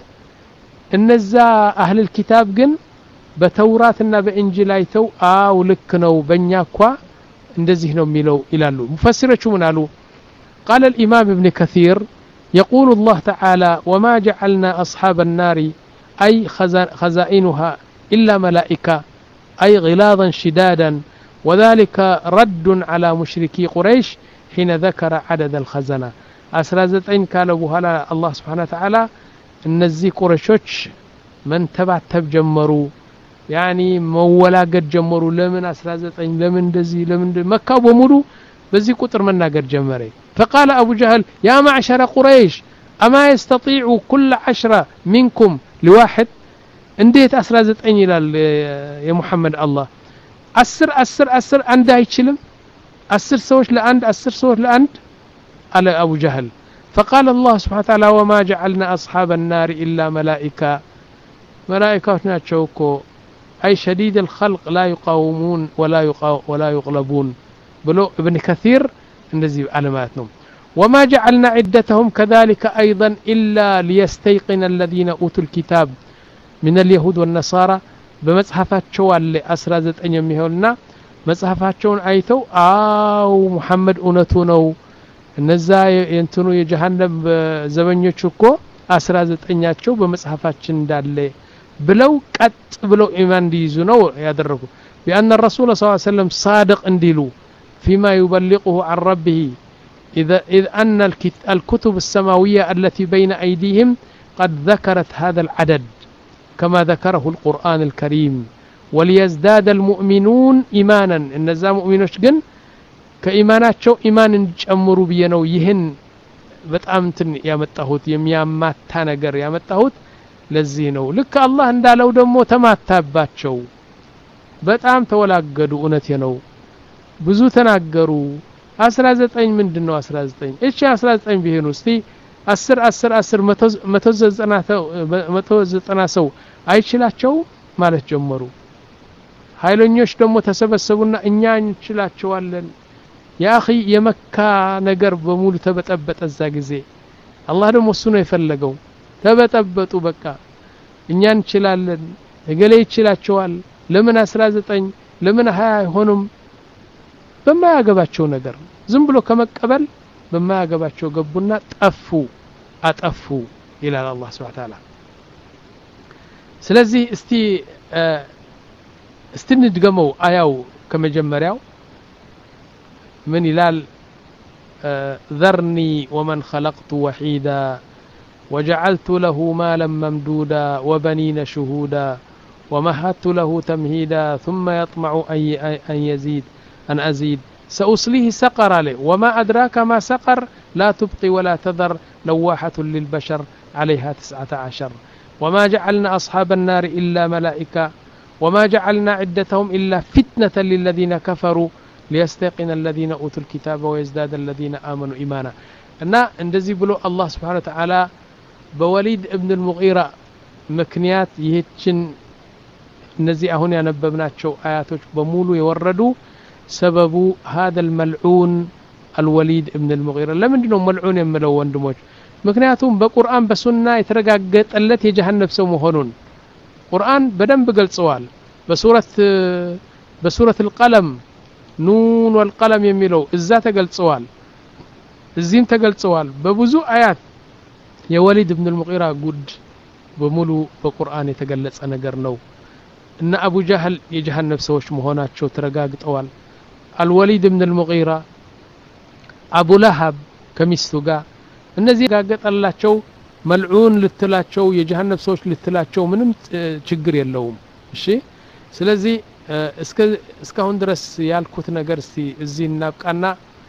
እነዛ አህል الكتاب ግን በተውራትና በእንጂል አይተው አው ልክ ነው በእኛኳ እንደዚህ ነው የሚለው ይላሉ ሙፈሲሮቹ ምን አሉ قال الامام ابن كثير يقول الله تعالى وما جعلنا اصحاب النار اي خزائنها الا ملائكه اي غلاظا شدادا وذلك رد على مشركي قريش حين ذكر عدد الخزنه አስራ ዘጠኝ ካለ በኋላ አላህ Subhanahu Wa Ta'ala እነዚህ ቁረሾች من ተባተብ ጀመሩ يعني መወላገድ ጀመሩ ለምን አስራ ዘጠኝ ለምን እንደዚህ ለምን መካ በሙሉ በዚህ ቁጥር መናገር ጀመረ فقال ابو جهل يا معشر قريش اما يستطيع كل عشرة منكم لواحد እንዴት አስራ ዘጠኝ ይላል የሙሐመድ አላህ አስር አስር አስር አንድ አይችልም አስር ሰዎች ለአንድ አስር ሰዎች ለአንድ على ابو جهل فقال الله سبحانه وتعالى وما جعلنا اصحاب النار الا ملائكه ملائكه ናቸው እኮ اي شديد الخلق لا يقاومون ولا يقاو ولا يغلبون بلو ابن كثير እንደዚህ علامات ነው وما جعلنا عدتهم كذلك ايضا الا ليستيقن الذين اوتوا الكتاب من اليهود والنصارى በመጽሐፋቸው አለ አስራ ዘጠኝ የሚሆንና መጽሐፋቸውን አይተው አው ሙሐመድ እውነቱ ነው እነዛ የእንትኑ የጀሃነም ዘበኞች እኮ አስራ ዘጠኛቸው በመጽሐፋችን እንዳለ ብለው ቀጥ ብለው ኢማን እንዲይዙ ነው ያደረጉ بان الرسول صلى الله عليه وسلم صادق እንዲሉ فيما يبلغه عن ربه اذا اذ ان الكتب السماويه التي بين ايديهم قد ذكرت هذا العدد كما ذكره القرآن الكريم وليزداد المؤمنون ايمانا ان ذا مؤمنوች ግን ከኢማናቸው ኢማን እንጨምሩ በየነው ይህን በጣም እንትን ያመጣሁት የሚያማታ ነገር ያመጣሁት ለዚህ ነው ልክ አላህ እንዳለው ደግሞ ተማታባቸው በጣም ተወላገዱ እውነት ነው ብዙ ተናገሩ አስራ ዘጠኝ ምንድነው አስራ ዘጠኝ እሺ አስራ ዘጠኝ ቢሆኑ እስቲ አስር አስር አስር መቶ ዘጠና ሰው አይችላቸው ማለት ጀመሩ ኃይለኞች ደግሞ ተሰበሰቡና እኛ እንችላቸዋለን يا اخي የመካ ነገር በሙሉ ተበጠበጠ እዛ ጊዜ አላህ ደግሞ እሱ ነው የፈለገው ተበጠበጡ በቃ እኛ እንችላለን እገሌ ይችላቸዋል ለምን አስራ ዘጠኝ ለምን ሃያ አይሆንም በማያገባቸው ነገር ዝም ብሎ ከመቀበል በማያገባቸው ገቡና ጠፉ አጠፉ ይላል አላህ Subhanahu Wa Ta'ala ስለዚህ እስቲ እስቲ እንድገመው አያው ከመጀመሪያው من يلال ذرني ومن خلقت وحيدا وجعلت له مالا ممدودا وبنين شهودا ومهدت له تمهيدا ثم يطمع أن يزيد أن أزيد سأصليه سقر له وما أدراك ما سقر لا تبقي ولا تذر لواحة للبشر عليها تسعة عشر وما جعلنا أصحاب النار إلا ملائكة وما جعلنا عدتهم إلا فتنة للذين كفروا ليستيقن الذين اوتوا الكتاب ويزداد الذين امنوا ايمانا እና እንደዚህ ብሎ አላህ Subhanahu Wa Ta'ala በወሊድ ኢብኑ አልሙጊራ ምክንያት ይህችን እነዚህ አሁን ያነበብናቸው አያቶች በሙሉ የወረዱ ሰበቡ هذا الملعون الوليد ابن المغيرة ለምንድነው መልዑን የሚለው ወንድሞች ምክንያቱም በቁርአን በሱና የተረጋገጠለት የጀሃነም ሰው መሆኑን ቁርአን በደንብ ገልጸዋል በሱረት በሱረት القلم نون والقلم የሚለው እዛ ተገልጸዋል እዚህም ተገልጸዋል በብዙ አያት የወሊድ ኢብኑ አልሙጊራ ጉድ በሙሉ በቁርአን የተገለጸ ነገር ነው እና አቡ ጀህል የጀሃነም ሰዎች መሆናቸው ተረጋግጠዋል አልወሊድ ኢብኑ አልሙጊራ አቡ ለሃብ ከሚስቱ ጋር እነዚህ ጋገጠላቸው መልዑን ልትላቸው የጀሃነም ሰዎች ልትላቸው ምንም ችግር የለውም እሺ ስለዚህ እስከ እስካሁን ድረስ ያልኩት ነገር እስቲ እዚህ እናብቃና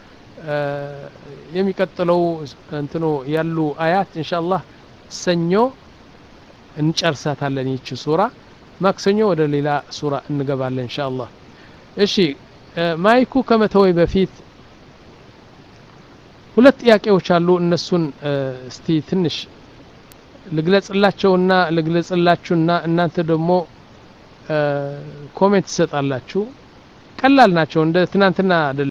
የሚቀጥለው እንትኑ ያሉ አያት ኢንሻአላህ ሰኞ እንጨርሳታለን ይቺ ሱራ ማክሰኞ ወደ ሌላ ሱራ እንገባለን ኢንሻአላህ እሺ ማይኩ ከመተወይ በፊት ሁለት ጥያቄዎች አሉ እነሱን እስቲ ትንሽ ልግለጽላችሁና ልግለጽላችሁና እናንተ ደግሞ ኮሜንት ትሰጣላችሁ ቀላል ናቸው እንደ ትናንትና